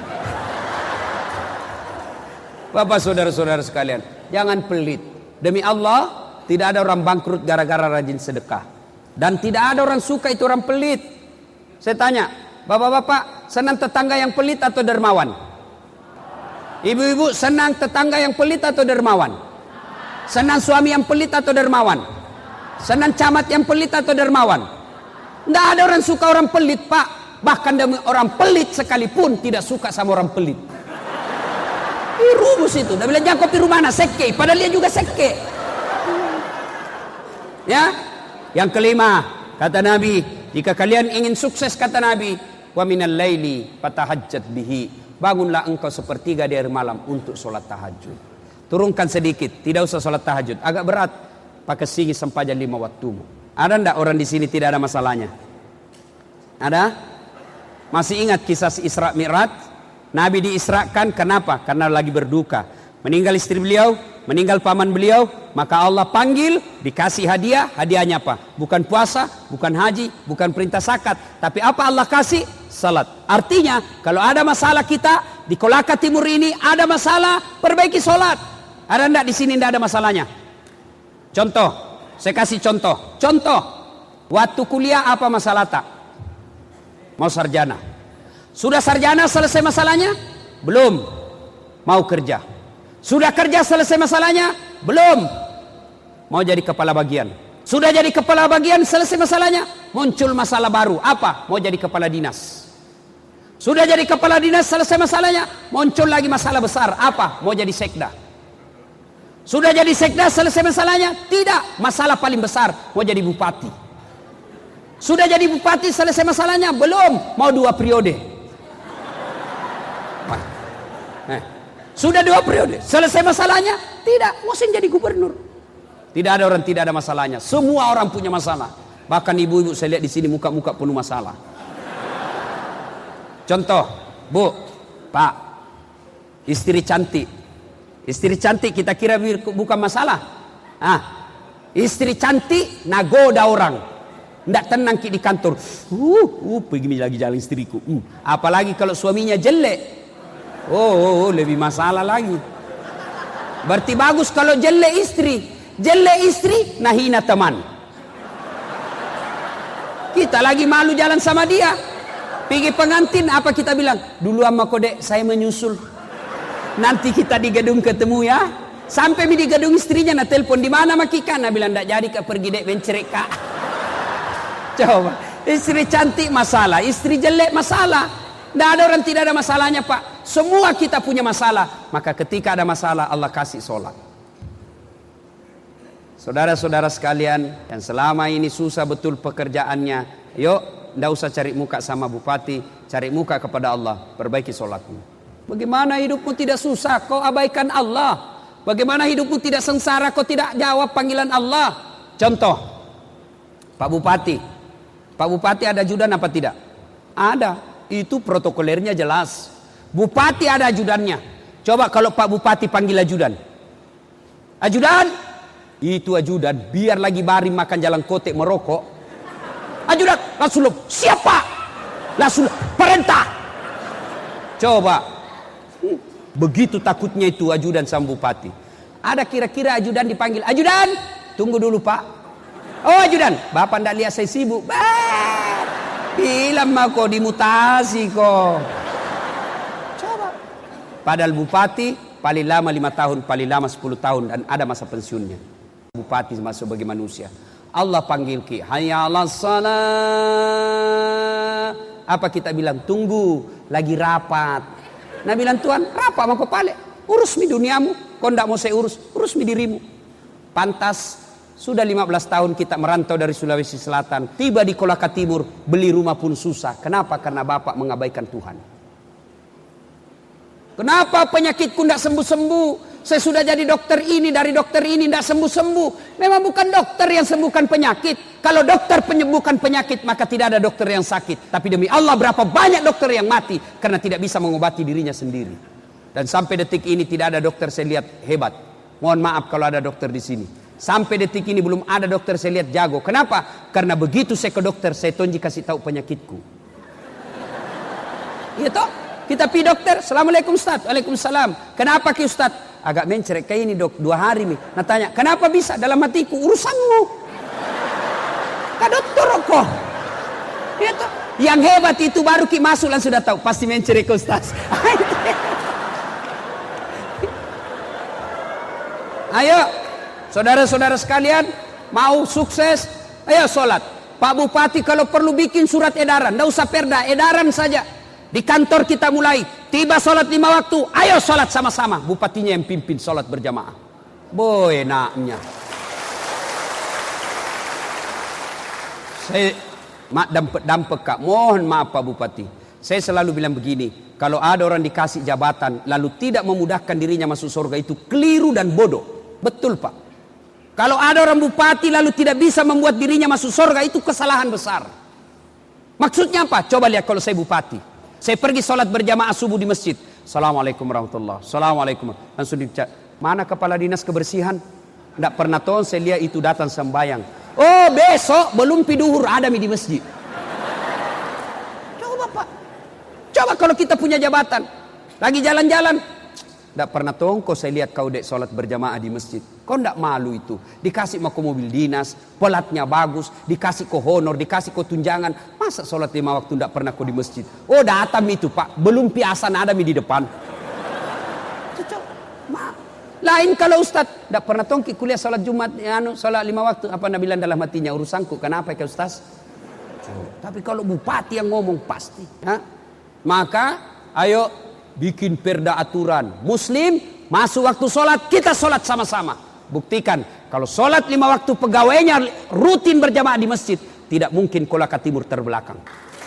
A: Bapak saudara-saudara sekalian, jangan pelit. Demi Allah, tidak ada orang bangkrut gara-gara rajin sedekah. Dan tidak ada orang suka itu orang pelit. Saya tanya, bapak-bapak senang tetangga yang pelit atau dermawan? Ibu-ibu senang tetangga yang pelit atau dermawan? Senang suami yang pelit atau dermawan? Senang camat yang pelit atau dermawan? Tidak ada orang suka orang pelit Pak. Bahkan orang pelit sekalipun tidak suka sama orang pelit. Ih, rumus itu. Dia bilang jangan kopi rumana seke. Padahal dia juga seke. Ya. Yang kelima kata Nabi, jika kalian ingin sukses kata Nabi, wa minal laili fatahajjat bihi. Bangunlah engkau sepertiga dari malam untuk sholat tahajud. Turunkan sedikit, tidak usah sholat tahajud. Agak berat. Pakai singi sempajan lima waktumu. Ada ndak orang di sini tidak ada masalahnya? Ada? Masih ingat kisah Isra Mi'raj? Nabi diisrakan kenapa? Karena lagi berduka. Meninggal istri beliau, meninggal paman beliau, maka Allah panggil, dikasih hadiah. Hadiahnya apa? Bukan puasa, bukan haji, bukan perintah zakat, tapi apa Allah kasih? Salat. Artinya, kalau ada masalah kita di Kolaka Timur ini ada masalah, perbaiki salat. Ada ndak di sini ndak ada masalahnya? Contoh. Saya kasih contoh. Contoh. Waktu kuliah apa masalah tak? Mau sarjana. Sudah sarjana selesai masalahnya? Belum. Mau kerja. Sudah kerja selesai masalahnya? Belum. Mau jadi kepala bagian. Sudah jadi kepala bagian selesai masalahnya? Muncul masalah baru. Apa? Mau jadi kepala dinas. Sudah jadi kepala dinas selesai masalahnya? Muncul lagi masalah besar. Apa? Mau jadi sekda. Sudah jadi sekda selesai masalahnya? Tidak. Masalah paling besar. Mau jadi bupati. Sudah jadi bupati selesai masalahnya? Belum. Mau dua periode. Eh. Sudah dua periode. Selesai masalahnya? Tidak. Mau jadi gubernur. Tidak ada orang tidak ada masalahnya. Semua orang punya masalah. Bahkan ibu-ibu saya lihat di sini muka-muka penuh masalah. Contoh. Bu. Pak. Istri cantik. Istri cantik kita kira bukan masalah. Ah, istri cantik nagoda orang. Nggak tenang ki di kantor. Uh, uh, begini lagi jalan istriku. Uh. Apalagi kalau suaminya jelek. Oh, oh, oh, lebih masalah lagi. Berarti bagus kalau jelek istri. Jelek istri, nahina teman. Kita lagi malu jalan sama dia. Pergi pengantin apa kita bilang? Dulu sama kode saya menyusul. Nanti kita di gedung ketemu ya. Sampai di gedung istrinya na telepon di mana makika na bilang ndak jadi ke pergi dek bencerek kak. Coba, istri cantik masalah, istri jelek masalah. Ndak ada orang tidak ada masalahnya Pak. Semua kita punya masalah. Maka ketika ada masalah Allah kasih sholat. Saudara-saudara sekalian yang selama ini susah betul pekerjaannya, yuk ndak usah cari muka sama bupati, cari muka kepada Allah, perbaiki sholatmu. Bagaimana hidupmu tidak susah, kau abaikan Allah? Bagaimana hidupmu tidak sengsara, kau tidak jawab panggilan Allah? Contoh, Pak Bupati. Pak Bupati ada ajudan apa tidak? Ada. Itu protokolernya jelas. Bupati ada ajudannya. Coba kalau Pak Bupati panggil ajudan. Ajudan, itu ajudan. Biar lagi baring makan jalan kotek merokok. Ajudan, langsung siapa? Langsung perintah. Coba. Begitu takutnya itu ajudan sama Bupati. Ada kira-kira ajudan dipanggil. Ajudan, tunggu dulu Pak. Oh ajudan, Bapak ndak lihat saya sibuk. Bah, bilang mah kok dimutasi kok. Coba. Padahal Bupati paling lama lima tahun, paling lama sepuluh tahun, dan ada masa pensiunnya. Bupati masuk sebagai manusia. Allah panggil ki, hayya 'alas shalah. Apa kita bilang? Tunggu, lagi rapat. Nah bilang Tuhan, rapat mau kepala. Urus mi duniamu, kau ndak mau saya urus, urus mi dirimu. Pantas sudah lima belas tahun kita merantau dari Sulawesi Selatan, tiba di Kolaka Timur, beli rumah pun susah. Kenapa? Karena Bapak mengabaikan Tuhan. Kenapa penyakitku tidak sembuh-sembuh? Saya sudah jadi dokter ini, dari dokter ini tidak sembuh-sembuh. Memang bukan dokter yang sembuhkan penyakit. Kalau dokter penyembuhkan penyakit, maka tidak ada dokter yang sakit. Tapi demi Allah, berapa banyak dokter yang mati karena tidak bisa mengobati dirinya sendiri. Dan sampai detik ini tidak ada dokter saya lihat hebat. Mohon maaf kalau ada dokter di sini. Sampai detik ini belum ada dokter saya lihat jago. Kenapa? Karena begitu saya ke dokter, saya tonji kasih tahu penyakitku. Iya toh? Kita pergi dokter. Assalamualaikum Ustaz. Waalaikumsalam. Kenapa ki Ustaz? Agak mencerek kayak ini dok. Dua hari nih. Nah tanya, kenapa bisa? Dalam hatiku, urusanmu. Kak dokter kok. Iya toh? Yang hebat itu baru ki masuk langsung sudah tahu. Pasti mencerek Ustaz. Ayo. Saudara-saudara sekalian, mau sukses, ayo sholat. Pak Bupati kalau perlu bikin surat edaran, tidak usah perda, edaran saja. Di kantor kita mulai, tiba sholat lima waktu, ayo sholat sama-sama. Bupatinya yang pimpin sholat berjamaah. Boy enaknya. Saya mak dampek-dampek kak, mohon maaf Pak Bupati. Saya selalu bilang begini, kalau ada orang dikasih jabatan, lalu tidak memudahkan dirinya masuk surga, itu keliru dan bodoh. Betul Pak. Kalau ada orang bupati lalu tidak bisa membuat dirinya masuk surga, itu kesalahan besar. Maksudnya apa? Coba lihat kalau saya bupati. Saya pergi sholat berjamaah subuh di masjid. Assalamualaikum warahmatullahi wabarakatuh. Assalamualaikum. Langsung dicek. Mana kepala dinas kebersihan? Tidak pernah tahu saya lihat itu datang sembayang. Oh besok belum piduhur ada di masjid. Coba Pak. Coba kalau kita punya jabatan. Lagi jalan-jalan. Tidak pernah tahu kau saya lihat kau dek sholat berjamaah di masjid. Kau tidak malu itu. Dikasih mau ke mobil dinas, pelatnya bagus, dikasih ke honor, dikasih ke tunjangan. Masa sholat lima waktu tidak pernah kau di masjid? Oh datang itu Pak, belum piasan ada di depan. Lain kalau Ustaz, tidak pernah tahu kuliah sholat Jumat, anu sholat lima waktu. Apa Anda bilang dalam hatinya urusanku? Kenapa ya Ustaz? Tapi kalau bupati yang ngomong pasti. Ha? Maka ayo bikin perda aturan. Muslim masuk waktu sholat, kita sholat sama-sama. Buktikan kalau sholat lima waktu pegawainya rutin berjamaah di masjid, tidak mungkin Kolaka Timur terbelakang.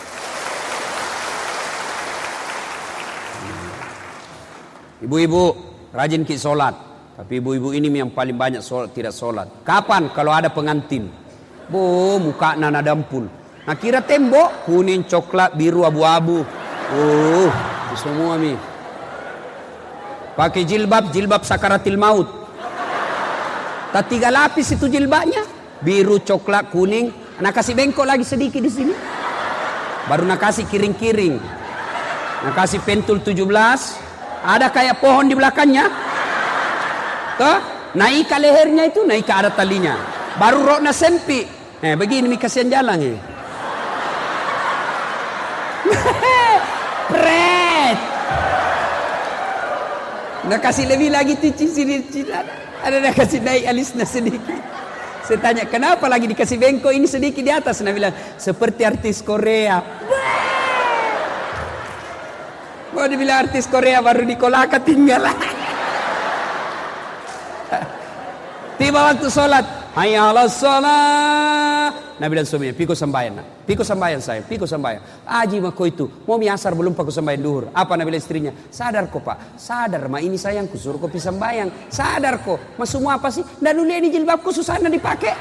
A: Ibu-ibu rajin ki sholat, tapi ibu-ibu ini yang paling banyak sholat, tidak sholat. Kapan? Kalau ada pengantin. Bu muka nana dampul. Nah kira tembok kuning, coklat, biru, abu-abu. Uh semua mi pakai jilbab, jilbab sakaratil maut. Tak tiga lapis itu jilbabnya, biru, coklat, kuning. Nak kasih bengkok lagi sedikit di sini. Baru nak kasih kiring-kiring. Nak kasih pentul tujuh belas. Ada kayak pohon di belakangnya. Tuh, naik ke lehernya itu, naik ke ada talinya. Baru rokna sempit. Eh, begini mi kasihan jalan ya. Pret. Nak kasih lebih lagi tici sini, ada nak kasih naik alisnya sedikit. Saya tanya kenapa lagi dikasih bengkok ini sedikit di atas? Nah bilang seperti artis Korea. Mau dibilang artis Korea baru di Kolaka tinggal. Tiba waktu sholat, Hayya 'alas shalah. Nabi bilang suaminya, "Piko sembahyang, nak. Piko sembahyang saya, piko sembahyang." Aji mako itu, mau miasar belum paku sembahyang duhur. Apa Nabi bilang istrinya? "Sadar kok, Pak. Sadar, ma ini sayangku suruh kopi sembahyang. Sadar kok. Mas semua apa sih? Dan dulu ini jilbabku susah na dipakai."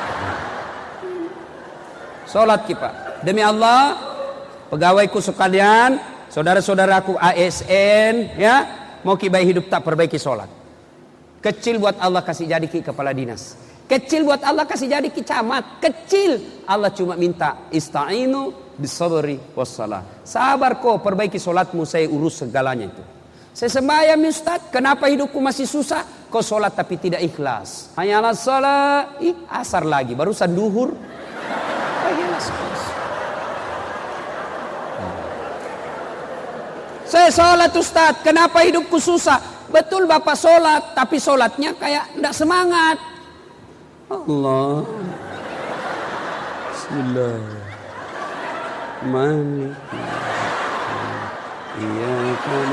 A: Salat kita. Demi Allah, pegawaiku sekalian, saudara-saudaraku A S N, ya, mau ki baik hidup tak perbaiki salat. Kecil buat Allah kasih jadi ki kepala dinas. Kecil buat Allah kasih jadi ki camat. Kecil. Allah cuma minta ista'inu bisabri wassalah. Sabar kok, perbaiki salatmu, saya urus segalanya itu. Saya sembahyang Ustaz, kenapa hidupku masih susah? Kau salat tapi tidak ikhlas. Hanya ala salat, ih asar lagi, barusan duhur. Saya salat Ustaz, kenapa hidupku susah? Betul Bapak salat, tapi salatnya kayak tidak semangat. Allah. Bismillah. Malik. Iya kan.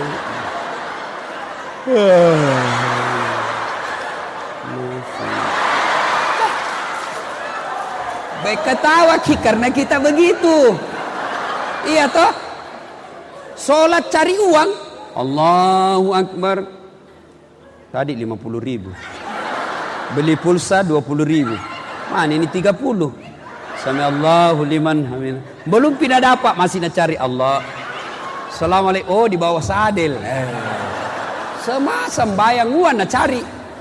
A: Baik ketawa ki karena kita begitu. Iya toh? Salat cari uang. Allahu Akbar. Tadi lima puluh ribu. Beli pulsa dua puluh ribu. Mana ini tiga puluh. Sami Allahu liman hamid. Belum pindah dapat masih nak cari Allah. Assalamualaikum. Oh di bawah sadel. Eh. Semua sembahyang uang nak cari.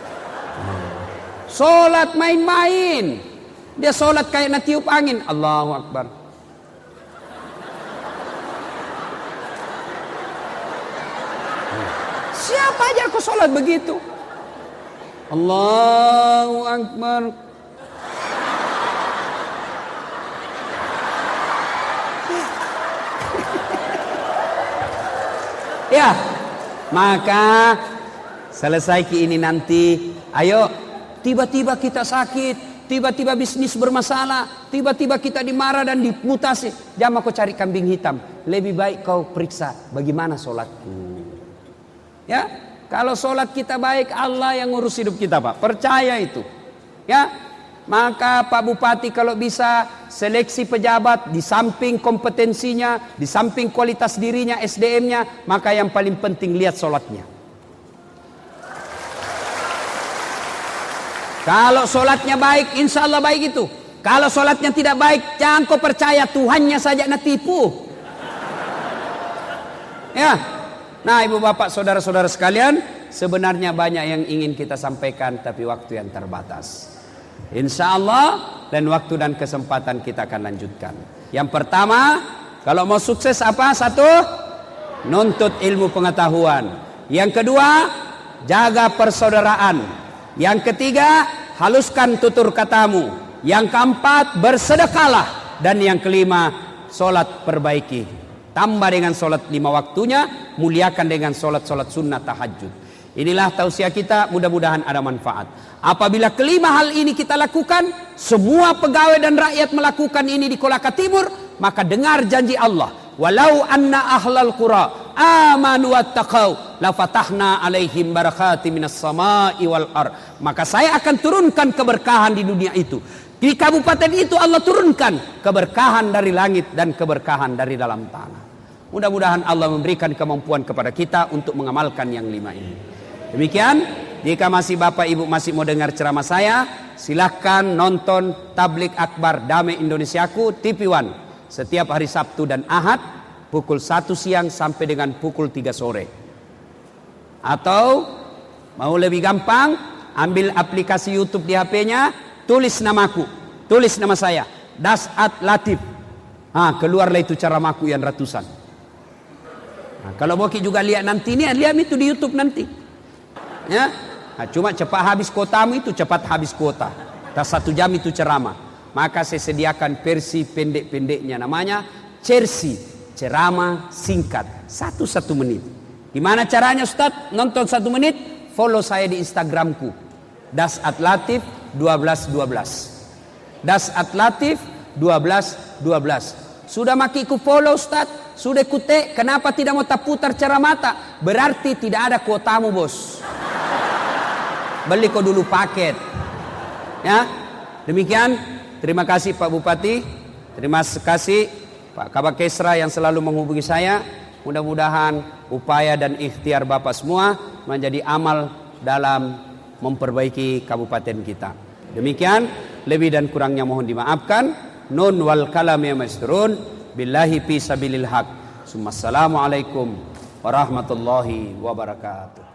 A: Salat main-main. Dia salat kayak nak tiup angin. Allahu Akbar. Siapa aja kau salat begitu? Allahu Akbar. Ya, maka selesai ki ini nanti, ayo tiba-tiba kita sakit, tiba-tiba bisnis bermasalah, tiba-tiba kita dimarah dan dimutasi. Jangan kau cari kambing hitam, lebih baik kau periksa bagaimana sholatku. Ya, kalau sholat kita baik, Allah yang ngurus hidup kita, Pak. Percaya itu. Ya, maka Pak Bupati kalau bisa seleksi pejabat di samping kompetensinya, di samping kualitas dirinya, S D M-nya, maka yang paling penting lihat sholatnya. Kalau sholatnya baik, insya Allah baik itu. Kalau sholatnya tidak baik, jangan kau percaya, Tuhannya saja nak tipu. Ya, nah ibu bapak saudara-saudara sekalian, sebenarnya banyak yang ingin kita sampaikan, tapi waktu yang terbatas. Insya Allah dan waktu dan kesempatan kita akan lanjutkan. Yang pertama, kalau mau sukses apa? Satu, nuntut ilmu pengetahuan. Yang kedua, jaga persaudaraan. Yang ketiga, haluskan tutur katamu. Yang keempat, bersedekahlah. Dan yang kelima, solat perbaiki. Tambah dengan solat lima waktunya, muliakan dengan solat-solat sunnah tahajud. Inilah tausiah kita, mudah-mudahan ada manfaat. Apabila kelima hal ini kita lakukan, semua pegawai dan rakyat melakukan ini di Kolaka Timur, maka dengar janji Allah. Walau anna ahlal qura amanu wattaqau la fatahna alaihim barakati minas sama'i wal ar. Maka saya akan turunkan keberkahan di dunia itu. Di kabupaten itu Allah turunkan keberkahan dari langit dan keberkahan dari dalam tanah. Mudah-mudahan Allah memberikan kemampuan kepada kita untuk mengamalkan yang lima ini. Demikian, jika masih Bapak Ibu masih mau dengar ceramah saya, silahkan nonton Tablik Akbar Damai Indonesiaku T V One setiap hari Sabtu dan Ahad pukul satu siang sampai dengan pukul tiga sore. Atau mau lebih gampang, ambil aplikasi YouTube di H P-nya, tulis namaku, tulis nama saya, Dasat Latif. Ah, keluarlah itu ceramaku yang ratusan. Nah, kalau mau juga lihat nanti ini, lihat itu di YouTube nanti. Ya, nah, cuma cepat habis kotamu itu cepat habis kota. Tak satu jam itu ceramah. Maka saya sediakan versi pendek-pendeknya, namanya Cersi, ceramah singkat satu-satu menit. Gimana caranya Ustaz? Nonton satu menit, follow saya di Instagramku, Dasat Latif dua belas dua belas. Dasat Latif dua belas dua belas. Sudah makiku follow Ustaz, sudah kute, kenapa tidak mau taputar cara mata? Berarti tidak ada kuotamu bos. Beli kau dulu paket. Ya, Demikian, terima kasih Pak Bupati, terima kasih Pak Kabak Kesra yang selalu menghubungi saya. Mudah-mudahan upaya dan ikhtiar Bapak semua menjadi amal dalam memperbaiki kabupaten kita. Demikian, lebih dan kurangnya mohon dimaafkan. Nun wal kalam ya masturun billahi fi sabilil haq. Assalamualaikum warahmatullahi wabarakatuh.